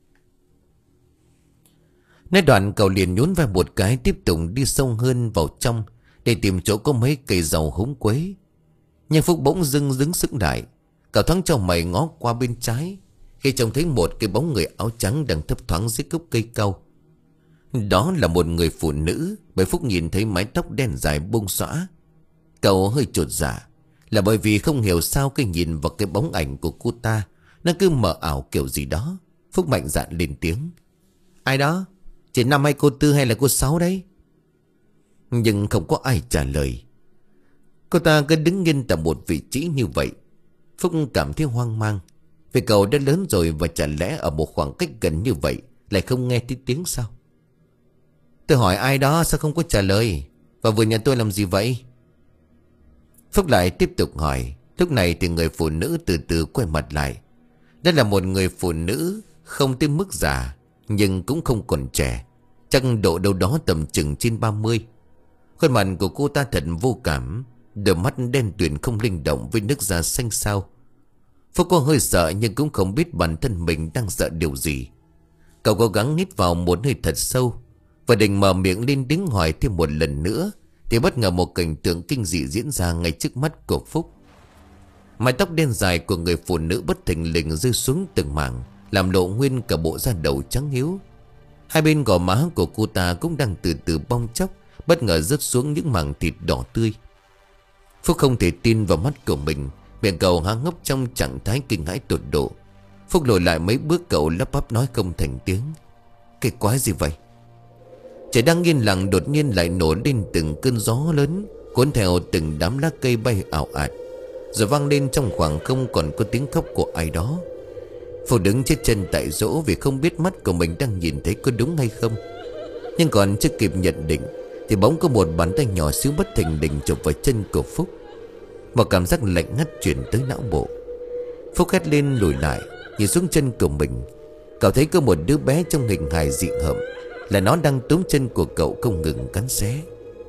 Nói đoạn cậu liền nhún vai một cái, tiếp tục đi sâu hơn vào trong để tìm chỗ có mấy cây dầu húng quế. Nhưng Phúc bỗng dưng đứng sững lại. Cậu thoáng cho mày ngó qua bên trái, khi trông thấy một cái bóng người áo trắng đang thấp thoáng dưới gốc cây cau. Đó là một người phụ nữ, bởi Phúc nhìn thấy mái tóc đen dài buông xõa. Cậu hơi chột dạ, là bởi vì không hiểu sao cái nhìn vào cái bóng ảnh của cô ta nó cứ mờ ảo kiểu gì đó. Phúc mạnh dạn lên tiếng: ai đó? Chị Năm hay cô Tư hay là cô Sáu đấy? Nhưng không có ai trả lời. Cô ta cứ đứng nghiêng tại một vị trí như vậy. Phúc cảm thấy hoang mang, vì cậu đã lớn rồi và chả lẽ ở một khoảng cách gần như vậy lại không nghe thấy tiếng sao? Tôi hỏi ai đó sao không có trả lời? Và vườn nhà tôi làm gì vậy? Phúc lại tiếp tục hỏi. Lúc này thì người phụ nữ từ từ quay mặt lại. Đây là một người phụ nữ không tới mức già, nhưng cũng không còn trẻ, chắc độ đâu đó tầm chừng trên ba mươi. Khuôn mặt của cô ta thật vô cảm, đôi mắt đen tuyền không linh động với nước da xanh xao. Phúc có hơi sợ nhưng cũng không biết bản thân mình đang sợ điều gì. Cậu cố gắng hít vào một hơi thật sâu và định mở miệng lên tiếng hỏi thêm một lần nữa, thì bất ngờ một cảnh tượng kinh dị diễn ra ngay trước mắt của Phúc. Mái tóc đen dài của người phụ nữ bất thình lình rơi xuống từng mảng, làm lộ nguyên cả bộ da đầu trắng hiếu. Hai bên gò má của cô ta cũng đang từ từ bong chóc, bất ngờ rớt xuống những mảng thịt đỏ tươi. Phúc không thể tin vào mắt của mình, miệng cậu há ngốc trong trạng thái kinh hãi tột độ. Phúc lùi lại mấy bước, cậu lắp bắp nói không thành tiếng: cái quái gì vậy? Trời đang yên lặng đột nhiên lại nổ lên từng cơn gió lớn, cuốn theo từng đám lá cây bay ảo ạt, rồi vang lên trong khoảng không còn có tiếng khóc của ai đó. Phúc đứng chết chân tại chỗ vì không biết mắt của mình đang nhìn thấy có đúng hay không. Nhưng còn chưa kịp nhận định thì bỗng có một bàn tay nhỏ xíu bất thình lình chụp vào chân của Phúc. Một cảm giác lạnh ngắt chuyển tới não bộ. Phúc hét lên lùi lại, nhìn xuống chân của mình. Cậu thấy có một đứa bé trong hình hài dị hợm, là nó đang túm chân của cậu không ngừng cắn xé.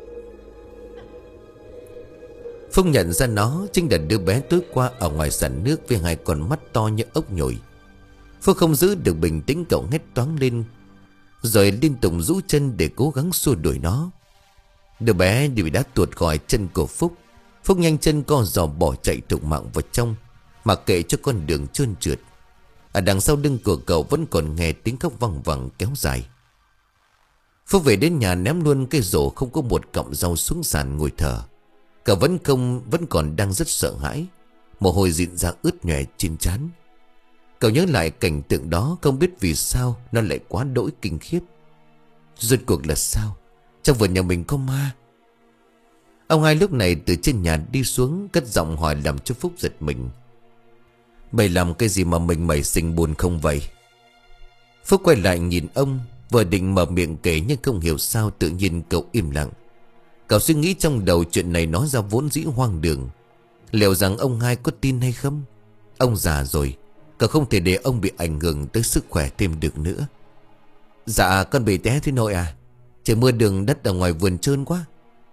Phúc nhận ra nó chính là đứa bé tối qua ở ngoài sàn nước với hai con mắt to như ốc nhồi. Phúc không giữ được bình tĩnh, cậu hét toáng lên rồi liên tục rũ chân để cố gắng xua đuổi nó. Đứa bé bị đá tuột khỏi chân của Phúc. Phúc nhanh chân co giò bỏ chạy thục mạng vào trong, mặc kệ cho con đường trơn trượt. Ở đằng sau lưng của cậu vẫn còn nghe tiếng khóc văng vẳng kéo dài. Phúc về đến nhà ném luôn cái rổ không có một cọng rau xuống sàn ngồi thở. Cậu vẫn không Vẫn còn đang rất sợ hãi, mồ hôi dịn ra ướt nhòe trên trán. Cậu nhớ lại cảnh tượng đó, không biết vì sao nó lại quá đỗi kinh khiếp. Rốt cuộc là sao? Trong vườn nhà mình có ma? Ông hai lúc này từ trên nhà đi xuống, cất giọng hỏi làm cho Phúc giật mình. Mày làm cái gì mà mình mày sinh buồn không vậy? Phúc quay lại nhìn ông, vừa định mở miệng kể nhưng không hiểu sao tự nhiên cậu im lặng. Cậu suy nghĩ trong đầu chuyện này nói ra vốn dĩ hoang đường. Liệu rằng ông hai có tin hay không? Ông già rồi, cậu không thể để ông bị ảnh hưởng tới sức khỏe thêm được nữa. Dạ con bị té thế nội à? Trời mưa đường đất ở ngoài vườn trơn quá.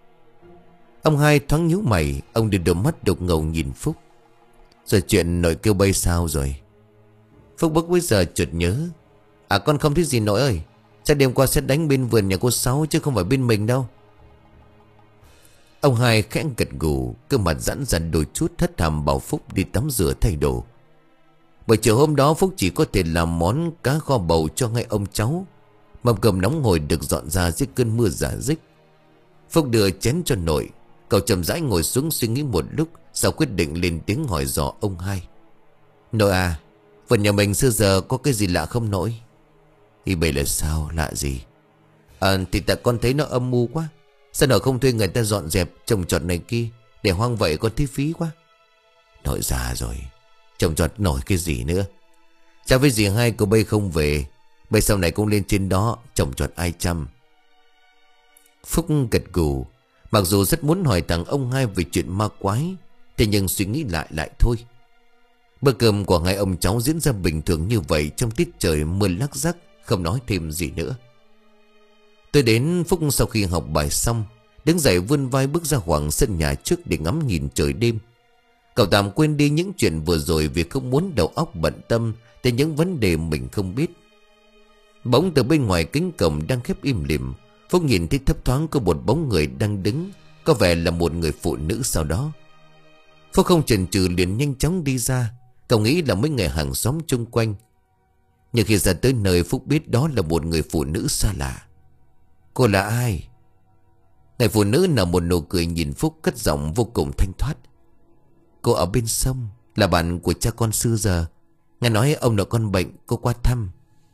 Ông hai thoáng nhíu mày, ông đưa đôi mắt đục ngầu nhìn Phúc. Rồi chuyện nội kêu bay sao rồi? Phúc bỗng bây giờ chợt nhớ. À con không thấy gì nội ơi. Chắc đêm qua sẽ đánh bên vườn nhà cô Sáu chứ không phải bên mình đâu. Ông hai khẽ gật gù, cơ mặt giãn ra đôi chút, thất hàm bảo Phúc đi tắm rửa thay đồ. Buổi chiều hôm đó Phúc chỉ có thể làm món cá kho bầu cho ngay ông cháu. Mâm cơm nóng hổi được dọn ra dưới cơn mưa rả rích. Phúc đưa chén cho nội. Cậu chậm rãi ngồi xuống suy nghĩ một lúc, sau quyết định lên tiếng hỏi dò ông hai. Nội à, vườn nhà mình xưa giờ có cái gì lạ không nội? Thì bây là sao, lạ gì? À thì tại con thấy nó âm mưu quá. Sao nội không thuê người ta dọn dẹp trồng trọt này kia, để hoang vậy con thấy phí quá. Nội già rồi, trồng trọt nổi cái gì nữa. Cha với dì hai của bây không về, bây sau này cũng lên trên đó trồng trọt ai chăm. Phúc gật gù. Mặc dù rất muốn hỏi thằng ông hai về chuyện ma quái, thế nhưng suy nghĩ lại lại thôi. Bữa cơm của hai ông cháu diễn ra bình thường như vậy trong tiết trời mưa lắc rắc, không nói thêm gì nữa. Tôi đến Phúc sau khi học bài xong, đứng dậy vươn vai bước ra khoảng sân nhà trước để ngắm nhìn trời đêm. Cậu tạm quên đi những chuyện vừa rồi vì không muốn đầu óc bận tâm tới những vấn đề mình không biết. Bỗng từ bên ngoài cánh cổng đang khép im lìm, Phúc nhìn thấy thấp thoáng có một bóng người đang đứng, có vẻ là một người phụ nữ sau đó. Phúc không chần chừ liền nhanh chóng đi ra. Cậu nghĩ là mấy người hàng xóm chung quanh. Nhưng khi ra tới nơi, Phúc biết đó là một người phụ nữ xa lạ. Cô là ai? Người phụ nữ nở một nụ cười nhìn Phúc, cất giọng vô cùng thanh thoát. Cô ở bên sông, là bạn của cha con xưa giờ. Nghe nói ông nội con bệnh, cô qua thăm.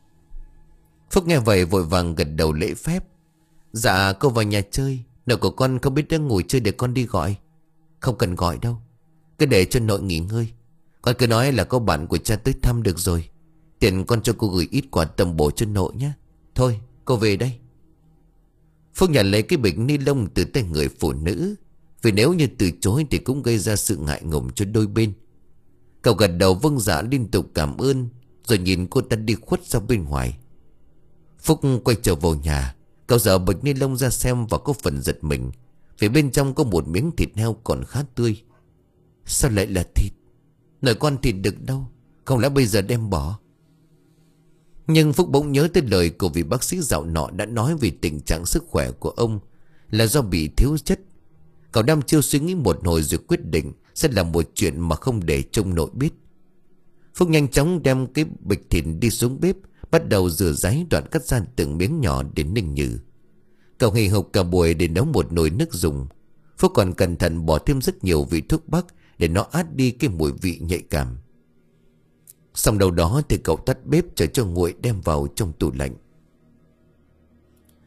Phúc nghe vậy vội vàng gật đầu lễ phép. Dạ cô vào nhà chơi, nội của con không biết đang ngồi chơi để con đi gọi. Không cần gọi đâu, cứ để cho nội nghỉ ngơi. Con cứ nói là có bạn của cha tới thăm được rồi. Tiền con cho cô gửi ít quà tầm bổ cho nội nhé. Thôi cô về đây. Phúc nhận lấy cái bịch ni lông từ tay người phụ nữ, vì nếu như từ chối thì cũng gây ra sự ngại ngùng cho đôi bên. Cậu gật đầu vâng dạ liên tục cảm ơn, rồi nhìn cô ta đi khuất ra bên ngoài. Phúc quay trở vào nhà. Cậu dở bịch ni lông ra xem và có phần giật mình, vì bên trong có một miếng thịt heo còn khá tươi. Sao lại là thịt? Nội con thịt được đâu, không lẽ bây giờ đem bỏ? Nhưng Phúc bỗng nhớ tới lời của vị bác sĩ dạo nọ đã nói về tình trạng sức khỏe của ông là do bị thiếu chất. Cậu đăm chiêu suy nghĩ một hồi rồi quyết định sẽ làm một chuyện mà không để trông nội biết. Phúc nhanh chóng đem cái bịch thịt đi xuống bếp, bắt đầu rửa ráy đoạn cắt ra từng miếng nhỏ để ninh nhừ. Cậu hì hục cả buổi để nấu một nồi nước dùng. Phúc còn cẩn thận bỏ thêm rất nhiều vị thuốc bắc để nó át đi cái mùi vị nhạy cảm. Xong đầu đó thì cậu tắt bếp chờ cho nguội đem vào trong tủ lạnh.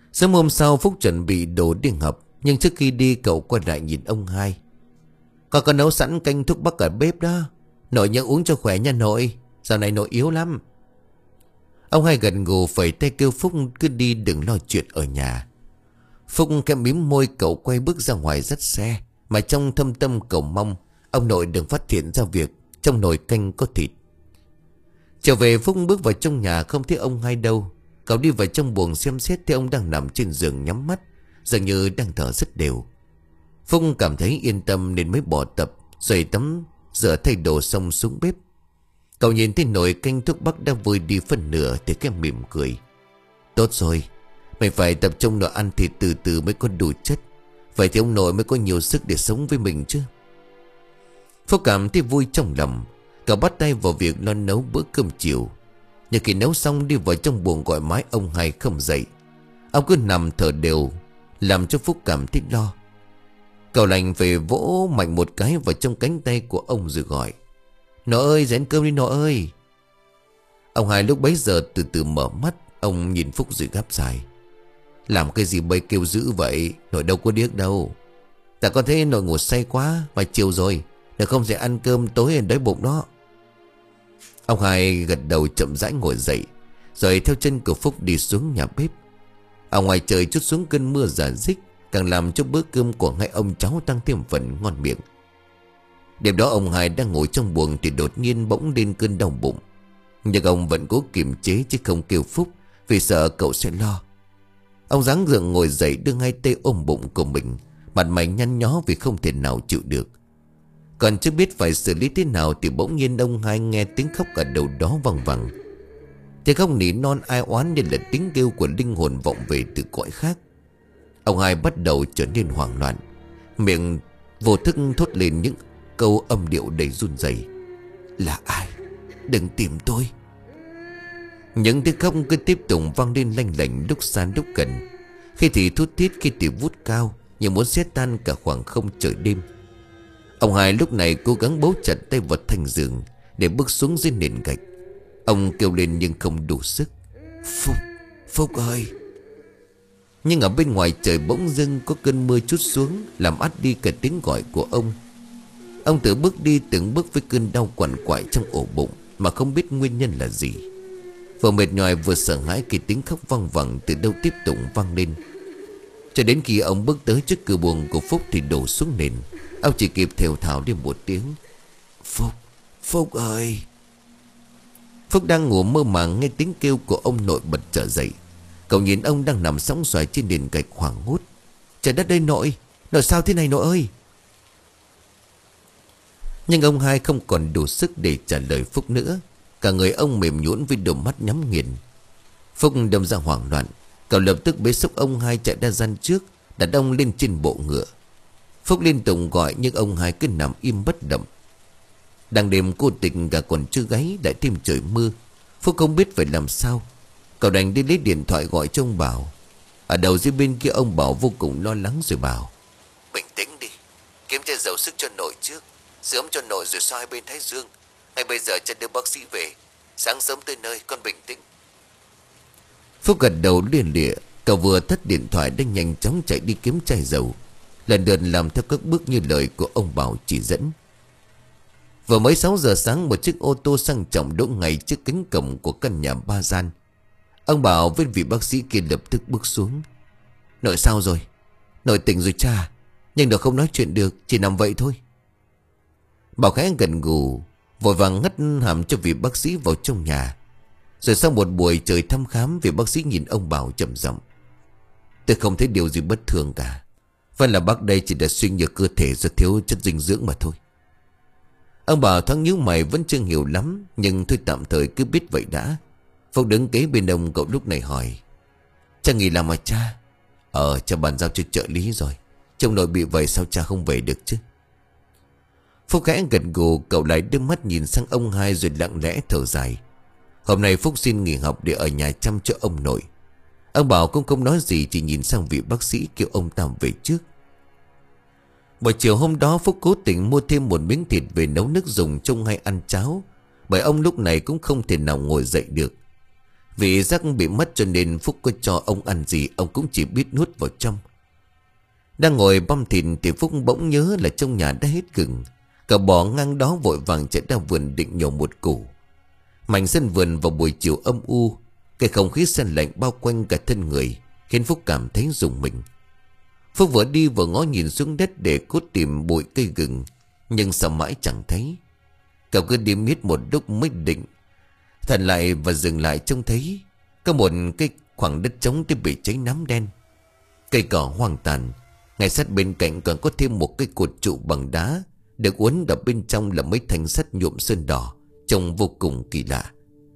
Sớm hôm sau Phúc chuẩn bị đồ đi học. Nhưng trước khi đi cậu quay lại nhìn ông hai. Con có nấu sẵn canh thuốc bắc ở bếp đó. Nội nhớ uống cho khỏe nha nội. Dạo này nội yếu lắm. Ông hai gật gù phẩy tay kêu Phúc cứ đi đừng lo chuyện ở nhà. Phúc kem mím môi cậu quay bước ra ngoài dắt xe. Mà trong thâm tâm cậu mong ông nội đừng phát hiện ra việc trong nồi canh có thịt. Trở về Phúc bước vào trong nhà không thấy ông hai đâu. Cậu đi vào trong buồng xem xét thấy ông đang nằm trên giường nhắm mắt, dường như đang thở rất đều. Phúc cảm thấy yên tâm nên mới bỏ tập, rồi tắm rửa thay đồ xong xuống bếp. Cậu nhìn thấy nồi canh thuốc bắc đang vơi đi phân nửa thì cái mỉm cười. Tốt rồi, mày phải tập trung nội ăn thịt từ từ mới có đủ chất. Vậy thì ông nội mới có nhiều sức để sống với mình chứ. Phúc cảm thấy vui trong lòng. Cậu bắt tay vào việc lo nấu bữa cơm chiều. Nhưng khi nấu xong đi vào trong buồng gọi mãi ông hai không dậy. Ông cứ nằm thở đều, làm cho Phúc cảm thấy lo. Cậu lành về vỗ mạnh một cái vào trong cánh tay của ông rồi gọi. Nội ơi, dậy ăn cơm đi nội ơi. Ông hai lúc bấy giờ từ từ mở mắt. Ông nhìn Phúc rồi gắp dài. Làm cái gì bây kêu dữ vậy? Nội đâu có điếc đâu. Ta có thấy nội ngủ say quá. Mà chiều rồi, nếu không sẽ ăn cơm tối đói bụng đó. Ông hai gật đầu chậm rãi ngồi dậy, rồi theo chân của Phúc đi xuống nhà bếp. Ở ngoài trời chút xuống cơn mưa rả rích, càng làm cho bữa cơm của hai ông cháu tăng thêm phần ngon miệng. Đêm đó ông hai đang ngồi trong buồng thì đột nhiên bỗng lên cơn đau bụng. Nhưng ông vẫn cố kiềm chế chứ không kêu Phúc, vì sợ cậu sẽ lo. Ông gắng gượng ngồi dậy đưa hai tay ôm bụng của mình, mặt mày nhăn nhó vì không thể nào chịu được. Còn chưa biết phải xử lý thế nào thì bỗng nhiên ông hai nghe tiếng khóc ở đầu đó văng vẳng. Tiếng khóc nỉ non ai oán như là tiếng kêu của linh hồn vọng về từ cõi khác. Ông hai bắt đầu trở nên hoảng loạn, miệng vô thức thốt lên những câu âm điệu đầy run rẩy. Là ai? Đừng tìm tôi. Những tiếng khóc cứ tiếp tục vang lên lanh lảnh, lúc xa lúc gần, khi thì thút thít, khi thì vút cao, như muốn xé tan cả khoảng không trời đêm. Ông hai lúc này cố gắng bấu chặt tay vào thành giường để bước xuống dưới nền gạch. Ông kêu lên nhưng không đủ sức. Phúc, Phúc ơi. Nhưng ở bên ngoài trời bỗng dưng có cơn mưa trút xuống, làm át đi cả tiếng gọi của ông. Ông tự bước đi từng bước với cơn đau quằn quại trong ổ bụng, mà không biết nguyên nhân là gì. Vừa mệt nhòi vừa sợ hãi khi tiếng khóc văng vẳng từ đâu tiếp tục vang lên. Cho đến khi ông bước tới trước cửa buồng của Phúc thì đổ xuống nền. Ông chỉ kịp thều thào lên một tiếng. Phúc, Phúc ơi. Phúc đang ngủ mơ màng nghe tiếng kêu của ông nội bật trở dậy. Cậu nhìn ông đang nằm sóng xoài trên nền gạch hoảng hốt. Trời đất ơi nội, nội sao thế này nội ơi? Nhưng ông hai không còn đủ sức để trả lời Phúc nữa. Cả người ông mềm nhũn với đôi mắt nhắm nghiền. Phúc đâm ra hoảng loạn. Cậu lập tức bế xốc ông hai chạy ra gian trước, đặt ông lên trên bộ ngựa. Phúc liên tục gọi nhưng ông hai cứ nằm im bất động. Đang đêm cô tình cả còn chưa gáy, lại thêm trời mưa. Phúc không biết phải làm sao. Cậu đành đi lấy điện thoại gọi cho ông Bảo. Ở đầu dưới bên kia ông Bảo vô cùng lo lắng rồi bảo. Bình tĩnh đi, kiếm chai dầu sức cho nội trước, sớm cho nội rồi xoa hai bên thái dương. Ngay bây giờ cho đưa bác sĩ về, sáng sớm tới nơi, con bình tĩnh. Phúc gật đầu liền lịa. Cậu vừa tắt điện thoại đang nhanh chóng chạy đi kiếm chai dầu, lần lượt làm theo các bước như lời của ông Bảo chỉ dẫn. Vừa mới sáu giờ sáng, một chiếc ô tô sang trọng đỗ ngay trước cánh cổng của căn nhà ba gian. Ông Bảo với vị bác sĩ kia lập tức bước xuống. Nội sao rồi? Nội tỉnh rồi cha, nhưng nó không nói chuyện được, chỉ nằm vậy thôi. Bảo khẽ gần gù, vội vàng ngắt hàm cho vị bác sĩ vào trong nhà. Rồi sau một buổi trời thăm khám, vị bác sĩ nhìn ông Bảo trầm giọng. Tôi không thấy điều gì bất thường cả. Phải là bác đây chỉ đã suy nhược cơ thể do thiếu chất dinh dưỡng mà thôi. Ông Bảo thoáng nhíu mày, vẫn chưa hiểu lắm, nhưng thôi tạm thời cứ biết vậy đã. Phúc đứng kế bên ông cậu lúc này hỏi. Cha nghỉ làm mà cha? Ờ, cha bàn giao cho trợ lý rồi. Trong nội bị vậy sao cha không về được chứ? Phúc khẽ gật gù, cậu lại đưa mắt nhìn sang ông hai rồi lặng lẽ thở dài. Hôm nay Phúc xin nghỉ học để ở nhà chăm cho ông nội. Ông Bảo cũng không nói gì, chỉ nhìn sang vị bác sĩ kêu ông ta về trước. Buổi chiều hôm đó Phúc cố tình mua thêm một miếng thịt về nấu nước dùng chung hay ăn cháo, bởi ông lúc này cũng không thể nào ngồi dậy được. Vị giác bị mất cho nên Phúc có cho ông ăn gì ông cũng chỉ biết nuốt vào trong. Đang ngồi băm thịt thì Phúc bỗng nhớ là trong nhà đã hết gừng. Cậu bỏ ngang đó vội vàng chạy ra vườn định nhổ một củ. Mảnh sân vườn vào buổi chiều âm u, cái không khí se lạnh bao quanh cả thân người khiến Phúc cảm thấy rùng mình. Phúc vừa đi vừa ngó nhìn xuống đất để cốt tìm bụi cây gừng, nhưng sao mãi chẳng thấy. Cậu cứ đi miết một lúc mới định thần lại và dừng lại, trông thấy có một cái khoảng đất trốngที่bị cháy nám đen. Cây cỏ hoang tàn, ngay sát bên cạnh còn có thêm một cái cột trụ bằng đá được uốn đập bên trong là mấy thanh sắt nhuộm sơn đỏ, trông vô cùng kỳ lạ.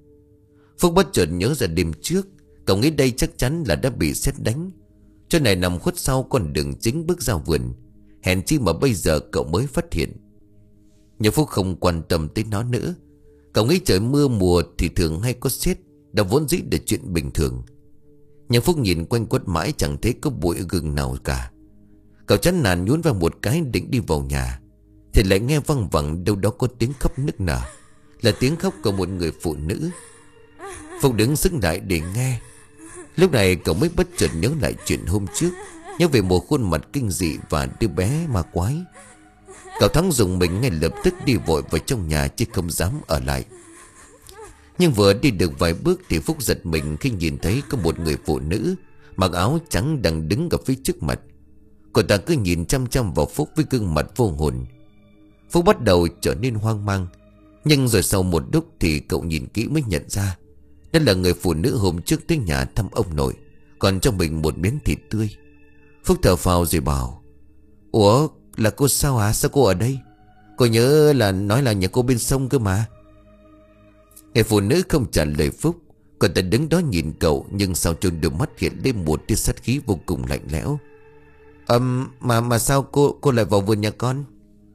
Phúc bất chợt nhớ ra đêm trước cậu nghĩ đây chắc chắn là đã bị sét đánh. Chỗ này nằm khuất sau con đường chính bước ra vườn, hèn chi mà bây giờ cậu mới phát hiện. Nhưng Phúc không quan tâm tới nó nữa. Cậu nghĩ trời mưa mùa thì thường hay có sét, đã vốn dĩ là chuyện bình thường. Nhưng Phúc nhìn quanh quất mãi chẳng thấy có bụi gừng nào cả. Cậu chán nản nhún vào một cái định đi vào nhà, thì lại nghe văng vẳng đâu đó có tiếng khóc nức nở, là tiếng khóc của một người phụ nữ. Phúc đứng sững lại để nghe. Lúc này cậu mới bất chợt nhớ lại chuyện hôm trước, nhớ về một khuôn mặt kinh dị và đứa bé ma quái. Cậu Thắng dùng mình ngay lập tức đi vội vào trong nhà chứ không dám ở lại. Nhưng vừa đi được vài bước thì Phúc giật mình khi nhìn thấy có một người phụ nữ mặc áo trắng đang đứng ở phía trước mặt. Cô ta cứ nhìn chăm chăm vào Phúc với gương mặt vô hồn. Phúc bắt đầu trở nên hoang mang, nhưng rồi sau một lúc thì cậu nhìn kỹ mới nhận ra đó là người phụ nữ hôm trước tới nhà thăm ông nội, còn trong mình một miếng thịt tươi. Phúc thở phào rồi bảo: Ủa, là cô sao hả? Sao cô ở đây? Cô nhớ là nói là nhà cô bên sông cơ mà. Người phụ nữ không trả lời Phúc. Cô ta đứng đó nhìn cậu, nhưng sau trong đôi mắt hiện lên một tia sát khí vô cùng lạnh lẽo. Ừm, mà mà sao cô cô lại vào vườn nhà con?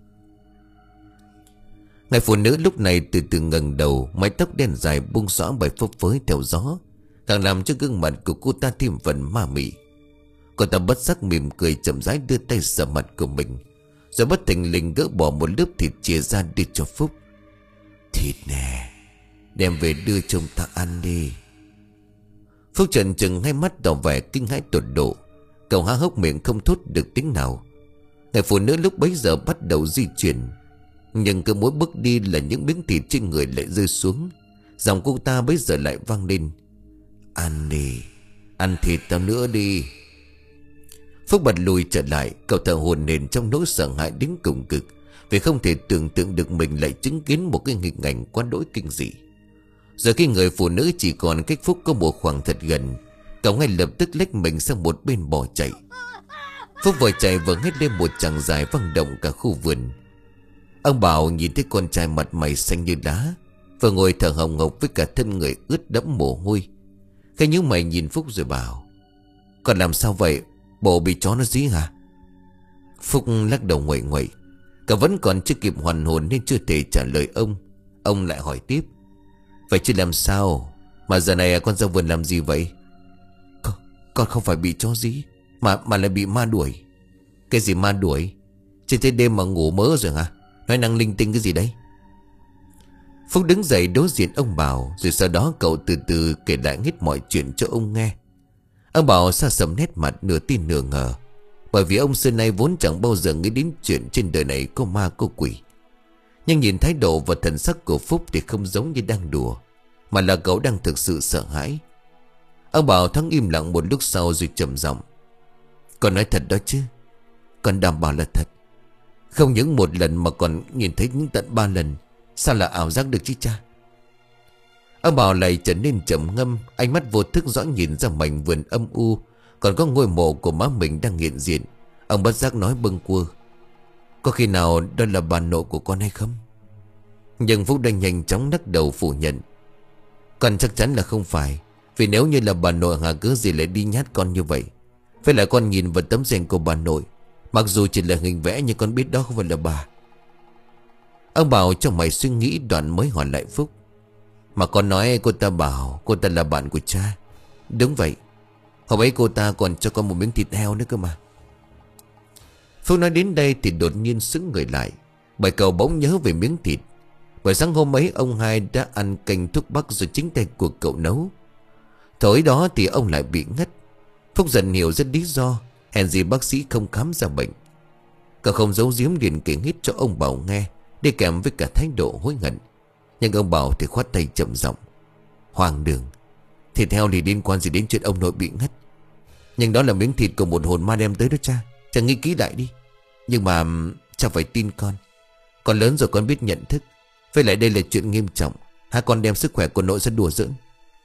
Người phụ nữ lúc này từ từ ngẩng đầu, mái tóc đen dài buông xõa bởi phấp phới theo gió, càng làm cho gương mặt của cô ta thêm phần ma mị. Cô ta bất giác mỉm cười chậm rãi đưa tay sờ mặt của mình, rồi bất thình lình gỡ bỏ một lớp thịt chìa ra đưa cho Phúc. Thịt nè, đem về đưa chồng ta ăn đi. Phúc trần trừng hai mắt tỏ vẻ kinh hãi tột độ. Cậu há hốc miệng không thốt được tiếng nào. Người phụ nữ lúc bấy giờ bắt đầu di chuyển, nhưng cứ mỗi bước đi là những miếng thịt trên người lại rơi xuống. Giọng cô ta bấy giờ lại vang lên: Ăn đi, ăn thịt tao nữa đi. Phúc bật lùi trở lại. Cậu thở hổn hển trong nỗi sợ hãi đến cùng cực, vì không thể tưởng tượng được mình lại chứng kiến một cái hình ảnh quá đỗi kinh dị. Giờ khi người phụ nữ chỉ còn cách Phúc có một khoảng thật gần, cậu ngay lập tức lách mình sang một bên bỏ chạy. Phúc vừa chạy vừa hét lên một tràng dài vang động cả khu vườn. Ông Bảo nhìn thấy con trai mặt mày xanh như đá, vừa ngồi thở hồng hộc với cả thân người ướt đẫm mồ hôi. Cái nhíu mày nhìn Phúc rồi bảo: Con làm sao vậy? Bộ bị chó nó dí hả? Phúc lắc đầu nguậy nguậy. Cậu vẫn còn chưa kịp hoàn hồn nên chưa thể trả lời ông. Ông lại hỏi tiếp: Vậy chứ làm sao? Mà giờ này con ra vườn làm gì vậy? Con, con không phải bị chó dí, Mà mà lại bị ma đuổi. Cái gì ma đuổi? Trên thế đêm mà ngủ mớ rồi hả? Nói năng linh tinh cái gì đấy? Phúc đứng dậy đối diện ông Bảo, rồi sau đó cậu từ từ kể lại hết mọi chuyện cho ông nghe. Ông Bảo xa sầm nét mặt, nửa tin nửa ngờ, bởi vì ông xưa nay vốn chẳng bao giờ nghĩ đến chuyện trên đời này có ma có quỷ. Nhưng nhìn thái độ và thần sắc của Phúc thì không giống như đang đùa, mà là cậu đang thực sự sợ hãi. Ông Bảo thoáng im lặng một lúc sau rồi trầm giọng: Con nói thật đó chứ? Con đảm bảo là thật. Không những một lần mà còn nhìn thấy những tận ba lần. Sao là ảo giác được chứ cha? Ông Bảo lại trở nên trầm ngâm, ánh mắt vô thức dõi nhìn ra mảnh vườn âm u, còn có ngôi mộ của má mình đang hiện diện. Ông bất giác nói bâng quơ: Có khi nào đó là bà nội của con hay không? Nhưng Phúc đang nhanh chóng lắc đầu phủ nhận: Con chắc chắn là không phải. Vì nếu như là bà nội hà cớ gì lại đi nhát con như vậy? Phải là con nhìn vào tấm rèn của bà nội, mặc dù chỉ là hình vẽ nhưng con biết đó không phải là bà. Ông Bảo trong mày suy nghĩ đoạn mới hỏi lại Phúc: Mà con nói cô ta bảo cô ta là bạn của cha. Đúng vậy. Hôm ấy cô ta còn cho con một miếng thịt heo nữa cơ mà. Phúc nói đến đây thì đột nhiên sững người lại, bởi cậu bỗng nhớ về miếng thịt. Bởi sáng hôm ấy ông hai đã ăn canh thuốc bắc do chính tay của cậu nấu. Tối đó thì ông lại bị ngất. Phúc dần hiểu rất lý do, hèn gì bác sĩ không khám ra bệnh. Cậu không giấu giếm liền kể hết cho ông Bảo nghe, đi kèm với cả thái độ hối hận. Nhưng ông Bảo thì khoát tay chậm giọng: Hoàng đường, thì theo thì liên quan gì đến chuyện ông nội bị ngất. Nhưng đó là miếng thịt của một hồn ma đem tới đó cha. Cha nghĩ kỹ lại đi. Nhưng mà cha phải tin con. Con lớn rồi con biết nhận thức. Với lại đây là chuyện nghiêm trọng. Hai con đem sức khỏe của nội ra đùa giỡn.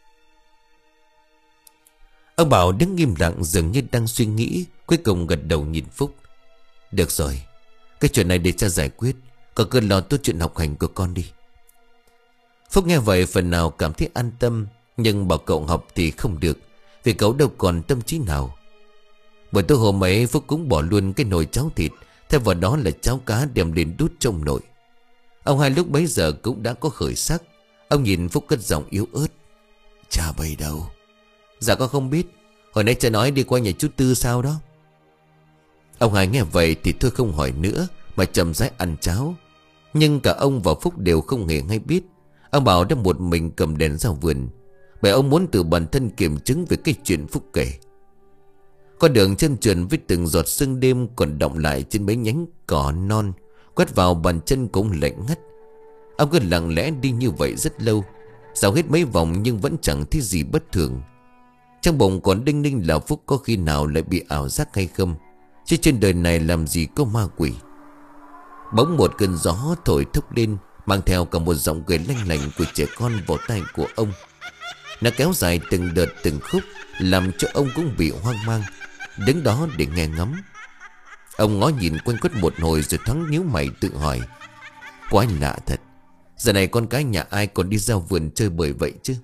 Ông Bảo đứng im lặng, dường như đang suy nghĩ. Cuối cùng gật đầu nhìn Phúc: Được rồi, cái chuyện này để cha giải quyết. Con cứ lo tốt chuyện học hành của con đi. Phúc nghe vậy phần nào cảm thấy an tâm. Nhưng bảo cậu học thì không được, vì cậu đâu còn tâm trí nào. Buổi tối hôm ấy Phúc cũng bỏ luôn cái nồi cháo thịt, thêm vào đó là cháo cá đem đến đút trong nội. Ông Hai lúc bấy giờ cũng đã có khởi sắc. Ông nhìn Phúc cất giọng yếu ớt: Cha bây đâu? Dạ con không biết. Hồi nãy cha nói đi qua nhà chú Tư sao đó. Ông Hai nghe vậy thì thôi không hỏi nữa, mà chậm rãi ăn cháo. Nhưng cả ông và Phúc đều không hề hay biết. Ông Bảo đã một mình cầm đèn ra vườn, bởi ông muốn tự bản thân kiểm chứng về cái chuyện Phúc kể. Con đường chân trượt với từng giọt sương đêm còn đọng lại trên mấy nhánh cỏ non, quét vào bàn chân cũng lạnh ngắt. Ông cứ lặng lẽ đi như vậy rất lâu, dạo hết mấy vòng nhưng vẫn chẳng thấy gì bất thường. Trong bụng còn đinh ninh là Phúc có khi nào lại bị ảo giác hay không, chứ trên đời này làm gì có ma quỷ. Bỗng một cơn gió thổi thốc lên, mang theo cả một giọng cười lanh lành của trẻ con vào tai của ông. Nó kéo dài từng đợt từng khúc, làm cho ông cũng bị hoang mang, đứng đó để nghe ngắm. Ông ngó nhìn quanh quất một hồi rồi thoáng nhíu mày tự hỏi: Quái lạ thật, giờ này con cái nhà ai còn đi ra vườn chơi bời vậy chứ?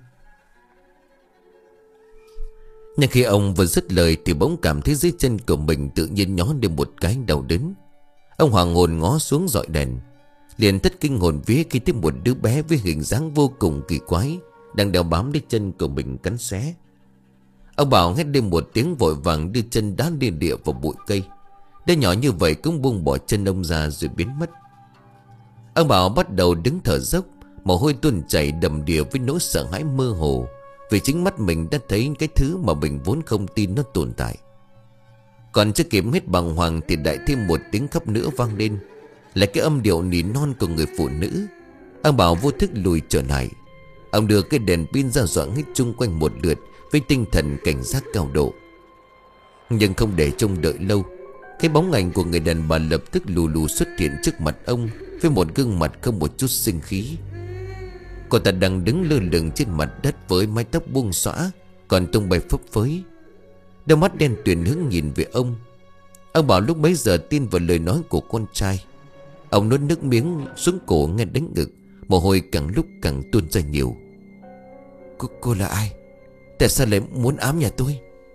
Nhưng khi ông vừa dứt lời thì bỗng cảm thấy dưới chân của mình tự nhiên nhó lên một cái đau đớn. Ông hoàng hồn ngó xuống dọi đèn, liền thất kinh hồn vía khi thấy một đứa bé với hình dáng vô cùng kỳ quái đang đeo bám lấy chân của mình cắn xé. Ông Bảo hét lên một tiếng, vội vàng đưa chân đá liên địa vào bụi cây. Đứa nhỏ như vậy cũng buông bỏ chân ông ra rồi biến mất. Ông Bảo bắt đầu đứng thở dốc, mồ hôi tuôn chảy đầm đìa với nỗi sợ hãi mơ hồ, vì chính mắt mình đã thấy cái thứ mà mình vốn không tin nó tồn tại. Còn chưa kịp hết bàng hoàng thì lại thêm một tiếng khóc nữa vang lên, là cái âm điệu nỉ non của người phụ nữ. Ông Bảo vô thức lùi trở lại. Ông đưa cái đèn pin ra dọn hết chung quanh một lượt với tinh thần cảnh giác cao độ. Nhưng không để trông đợi lâu, cái bóng ảnh của người đàn bà lập tức lù lù xuất hiện trước mặt ông, với một gương mặt không một chút sinh khí. Cô ta đang đứng lơ lửng trên mặt đất với mái tóc buông xõa còn tung bay phấp phới, đôi mắt đen tuyền hướng nhìn về ông. Ông Bảo lúc bấy giờ tin vào lời nói của con trai. Ông nuốt nước miếng xuống cổ nghe đánh ngực, mồ hôi càng lúc càng tuôn ra nhiều. Cô, cô là ai? Tại sao lại muốn ám nhà tôi?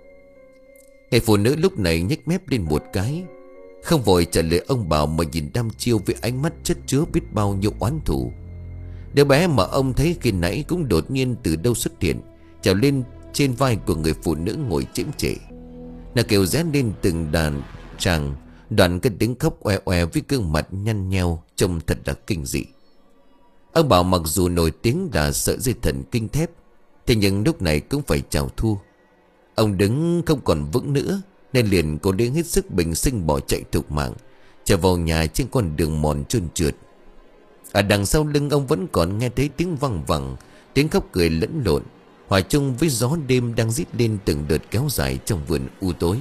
Người phụ nữ lúc này nhếch mép lên một cái, không vội trả lời ông Bảo mà nhìn đăm chiêu với ánh mắt chất chứa biết bao nhiêu oán thù. Đứa bé mà ông thấy khi nãy cũng đột nhiên từ đâu xuất hiện, trèo lên trên vai của người phụ nữ ngồi chễm chệ. Nó kêu rén lên từng đàn tràng, đoạn cái tiếng khóc oe oe với gương mặt nhăn nheo trông thật là kinh dị. Ông Bảo mặc dù nổi tiếng là sợi dây thần kinh thép, thế nhưng lúc này cũng phải chào thua. Ông đứng không còn vững nữa, nên liền cố đến hết sức bình sinh bỏ chạy thục mạng, trở vào nhà trên con đường mòn trơn trượt. Ở đằng sau lưng ông vẫn còn nghe thấy tiếng văng vẳng, tiếng khóc cười lẫn lộn, hòa chung với gió đêm đang rít lên từng đợt kéo dài trong vườn u tối.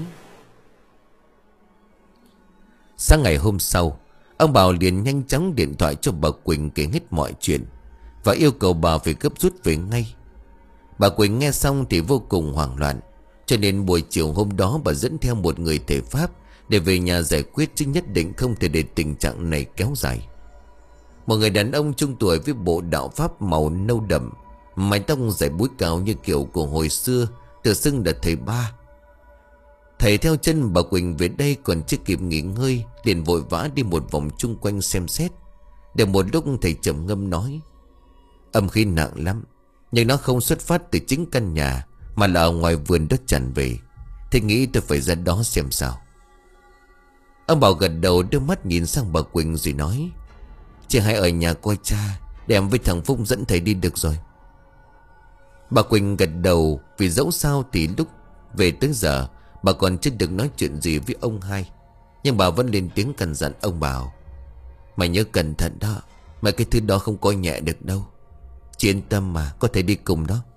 Sáng ngày hôm sau, ông Bảo liền nhanh chóng điện thoại cho bà Quỳnh kể hết mọi chuyện và yêu cầu bà phải gấp rút về ngay. Bà Quỳnh nghe xong thì vô cùng hoảng loạn, cho nên buổi chiều hôm đó bà dẫn theo một người thể pháp để về nhà giải quyết, chứ nhất định không thể để tình trạng này kéo dài. Một người đàn ông trung tuổi với bộ đạo pháp màu nâu đậm, mái tóc dài búi cao như kiểu của hồi xưa, tự xưng là thầy ba. Thầy theo chân bà Quỳnh về đây còn chưa kịp nghỉ ngơi, liền vội vã đi một vòng chung quanh xem xét. Để một lúc thầy trầm ngâm nói: Âm khí nặng lắm, nhưng nó không xuất phát từ chính căn nhà, mà là ở ngoài vườn đất tràn về. Thầy nghĩ tôi phải ra đó xem sao. Ông Bảo gật đầu, đưa mắt nhìn sang bà Quỳnh rồi nói: Chị hãy ở nhà coi cha, để em với thằng Phúc dẫn thầy đi được rồi. Bà Quỳnh gật đầu, vì dẫu sao thì lúc về tới giờ bà còn chưa được nói chuyện gì với ông hai. Nhưng bà vẫn lên tiếng căn dặn ông Bảo: "Mày nhớ cẩn thận đó, mấy cái thứ đó không coi nhẹ được đâu. Chị yên tâm mà, có thể đi cùng đó."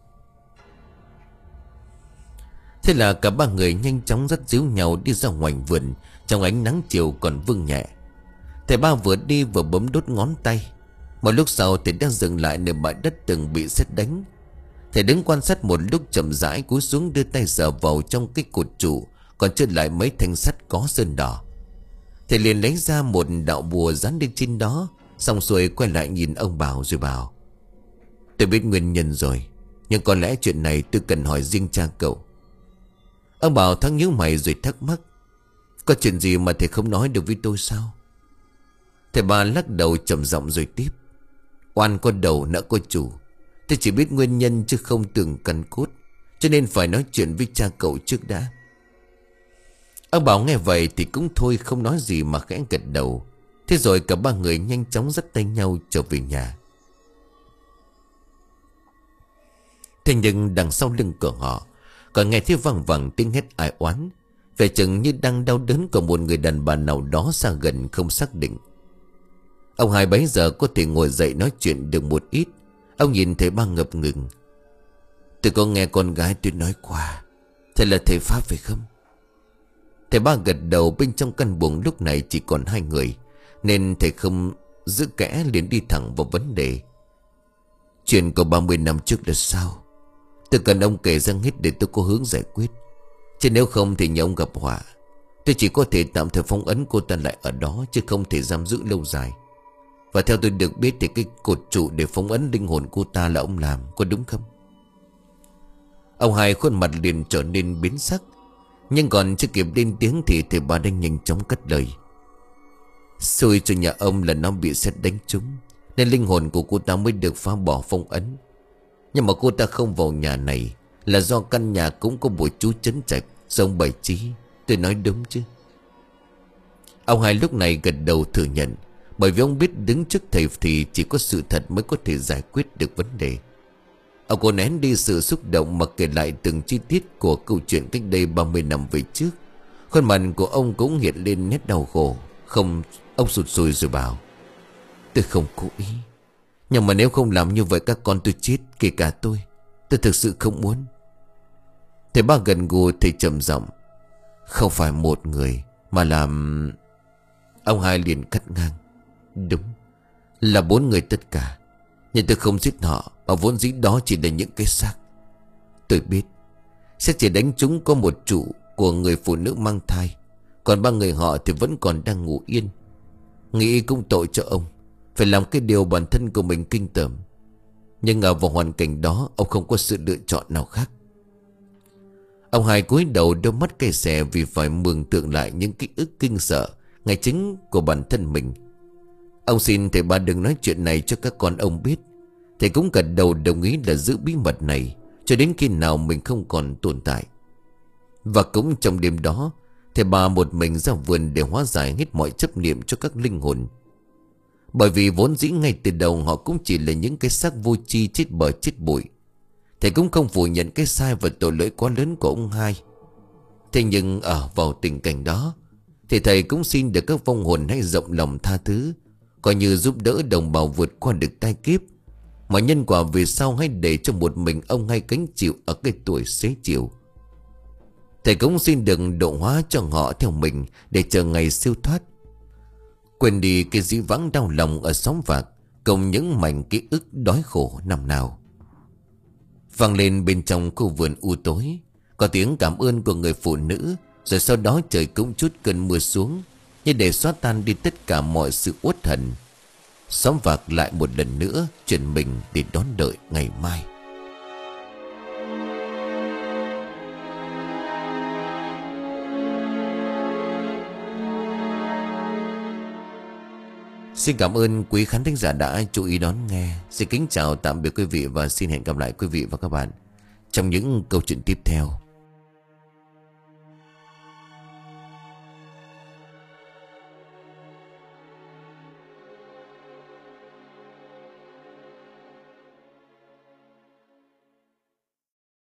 Thế là cả ba người nhanh chóng dắt díu nhau đi ra ngoài vườn trong ánh nắng chiều còn vương nhẹ. Thầy ba vừa đi vừa bấm đốt ngón tay. Một lúc sau thầy đang dừng lại nơi bãi đất từng bị sét đánh. Thầy đứng quan sát một lúc, chậm rãi cúi xuống đưa tay sờ vào trong cái cột trụ còn chưa lại mấy thanh sắt có sơn đỏ. Thầy liền lấy ra một đạo bùa dán lên trên đó, xong xuôi quay lại nhìn ông Bảo rồi bảo: "Tôi biết nguyên nhân rồi, nhưng có lẽ chuyện này tôi cần hỏi riêng cha cậu." Ông Bảo thoáng nhíu mày rồi thắc mắc: "Có chuyện gì mà thầy không nói được với tôi sao?" Thầy ba lắc đầu trầm giọng rồi tiếp: "Oan có đầu nợ có chủ. Tôi chỉ biết nguyên nhân chứ không từng căn cốt, cho nên phải nói chuyện với cha cậu trước đã." Ông Bảo nghe vậy thì cũng thôi không nói gì mà khẽ gật đầu. Thế rồi cả ba người nhanh chóng dắt tay nhau trở về nhà. Thế nhưng đằng sau lưng của họ còn nghe thấy văng vẳng tiếng hét ai oán, vẻ chừng như đang đau đớn của một người đàn bà nào đó xa gần không xác định. Ông hai bấy giờ có thể ngồi dậy nói chuyện được một ít. Ông nhìn thầy ba ngập ngừng: "Tôi có nghe con gái tôi nói qua, thầy là thầy Pháp phải không?" Thầy ba gật đầu. Bên trong căn buồng lúc này chỉ còn hai người, nên thầy không giữ kẽ, liền đi thẳng vào vấn đề. "Chuyện của ba mươi năm trước là sao? Tôi cần ông kể ra hết để tôi có hướng giải quyết. Chứ nếu không thì nhà ông gặp họa. Tôi chỉ có thể tạm thời phong ấn cô ta lại ở đó, chứ không thể giam giữ lâu dài. Và theo tôi được biết thì cái cột trụ để phong ấn linh hồn cô ta là ông làm, có đúng không?" Ông hai khuôn mặt liền trở nên biến sắc, nhưng còn chưa kịp lên tiếng thì thầy ba đã nhanh chóng cất lời: "Xui cho nhà ông là nó bị sét đánh trúng, nên linh hồn của cô ta mới được phá bỏ phong ấn. Nhưng mà cô ta không vào nhà này là do căn nhà cũng có bùa chú trấn trạch, giống bày trí. Tôi nói đúng chứ?" Ông hai lúc này gật đầu thừa nhận, bởi vì ông biết đứng trước thầy thì chỉ có sự thật mới có thể giải quyết được vấn đề. Ông cố nén đi sự xúc động mà kể lại từng chi tiết của câu chuyện cách đây ba mươi năm về trước. Khuôn mặt của ông cũng hiện lên nét đau khổ. Không, ông sụt sùi rồi bảo: "Tôi không cố ý. Nhưng mà nếu không làm như vậy các con tôi chết, kể cả tôi. Tôi thực sự không muốn." Thầy ba gần gù thì trầm giọng: "Không phải một người mà làm..." Ông hai liền cắt ngang: "Đúng, là bốn người tất cả. Nhưng tôi không giết họ, mà vốn dĩ đó chỉ là những cái xác. Tôi biết sẽ chỉ đánh chúng có một trụ của người phụ nữ mang thai, còn ba người họ thì vẫn còn đang ngủ yên. Nghĩ cũng tội cho ông, phải làm cái điều bản thân của mình kinh tởm. Nhưng ở vào hoàn cảnh đó, ông không có sự lựa chọn nào khác." Ông hai cúi đầu, đôi mắt cay xè vì phải mường tượng lại những ký ức kinh sợ ngày chính của bản thân mình. Ông xin thầy ba đừng nói chuyện này cho các con ông biết. Thầy cũng gật đầu đồng ý là giữ bí mật này cho đến khi nào mình không còn tồn tại. Và cũng trong đêm đó, thầy ba một mình ra vườn để hóa giải hết mọi chấp niệm cho các linh hồn. Bởi vì vốn dĩ ngay từ đầu họ cũng chỉ là những cái xác vô tri chết bờ chết bụi. Thầy cũng không phủ nhận cái sai và tội lỗi quá lớn của ông hai. Thế nhưng ở vào tình cảnh đó thì thầy cũng xin được các vong hồn hãy rộng lòng tha thứ, coi như giúp đỡ đồng bào vượt qua được tai kiếp. Mà nhân quả về sau hãy để cho một mình ông hay gánh chịu ở cái tuổi xế chiều. Thầy cũng xin đừng độ hóa cho họ theo mình để chờ ngày siêu thoát, quên đi cái dĩ vãng đau lòng ở xóm Vạc, cùng những mảnh ký ức đói khổ năm nào. Vang lên bên trong khu vườn u tối, có tiếng cảm ơn của người phụ nữ. Rồi sau đó trời cũng chút cơn mưa xuống, như để xóa tan đi tất cả mọi sự uất hận. Xóm Vạc lại một lần nữa chuyển mình để đón đợi ngày mai. Xin cảm ơn quý khán thính giả đã chú ý đón nghe. Xin kính chào tạm biệt quý vị và xin hẹn gặp lại quý vị và các bạn trong những câu chuyện tiếp theo.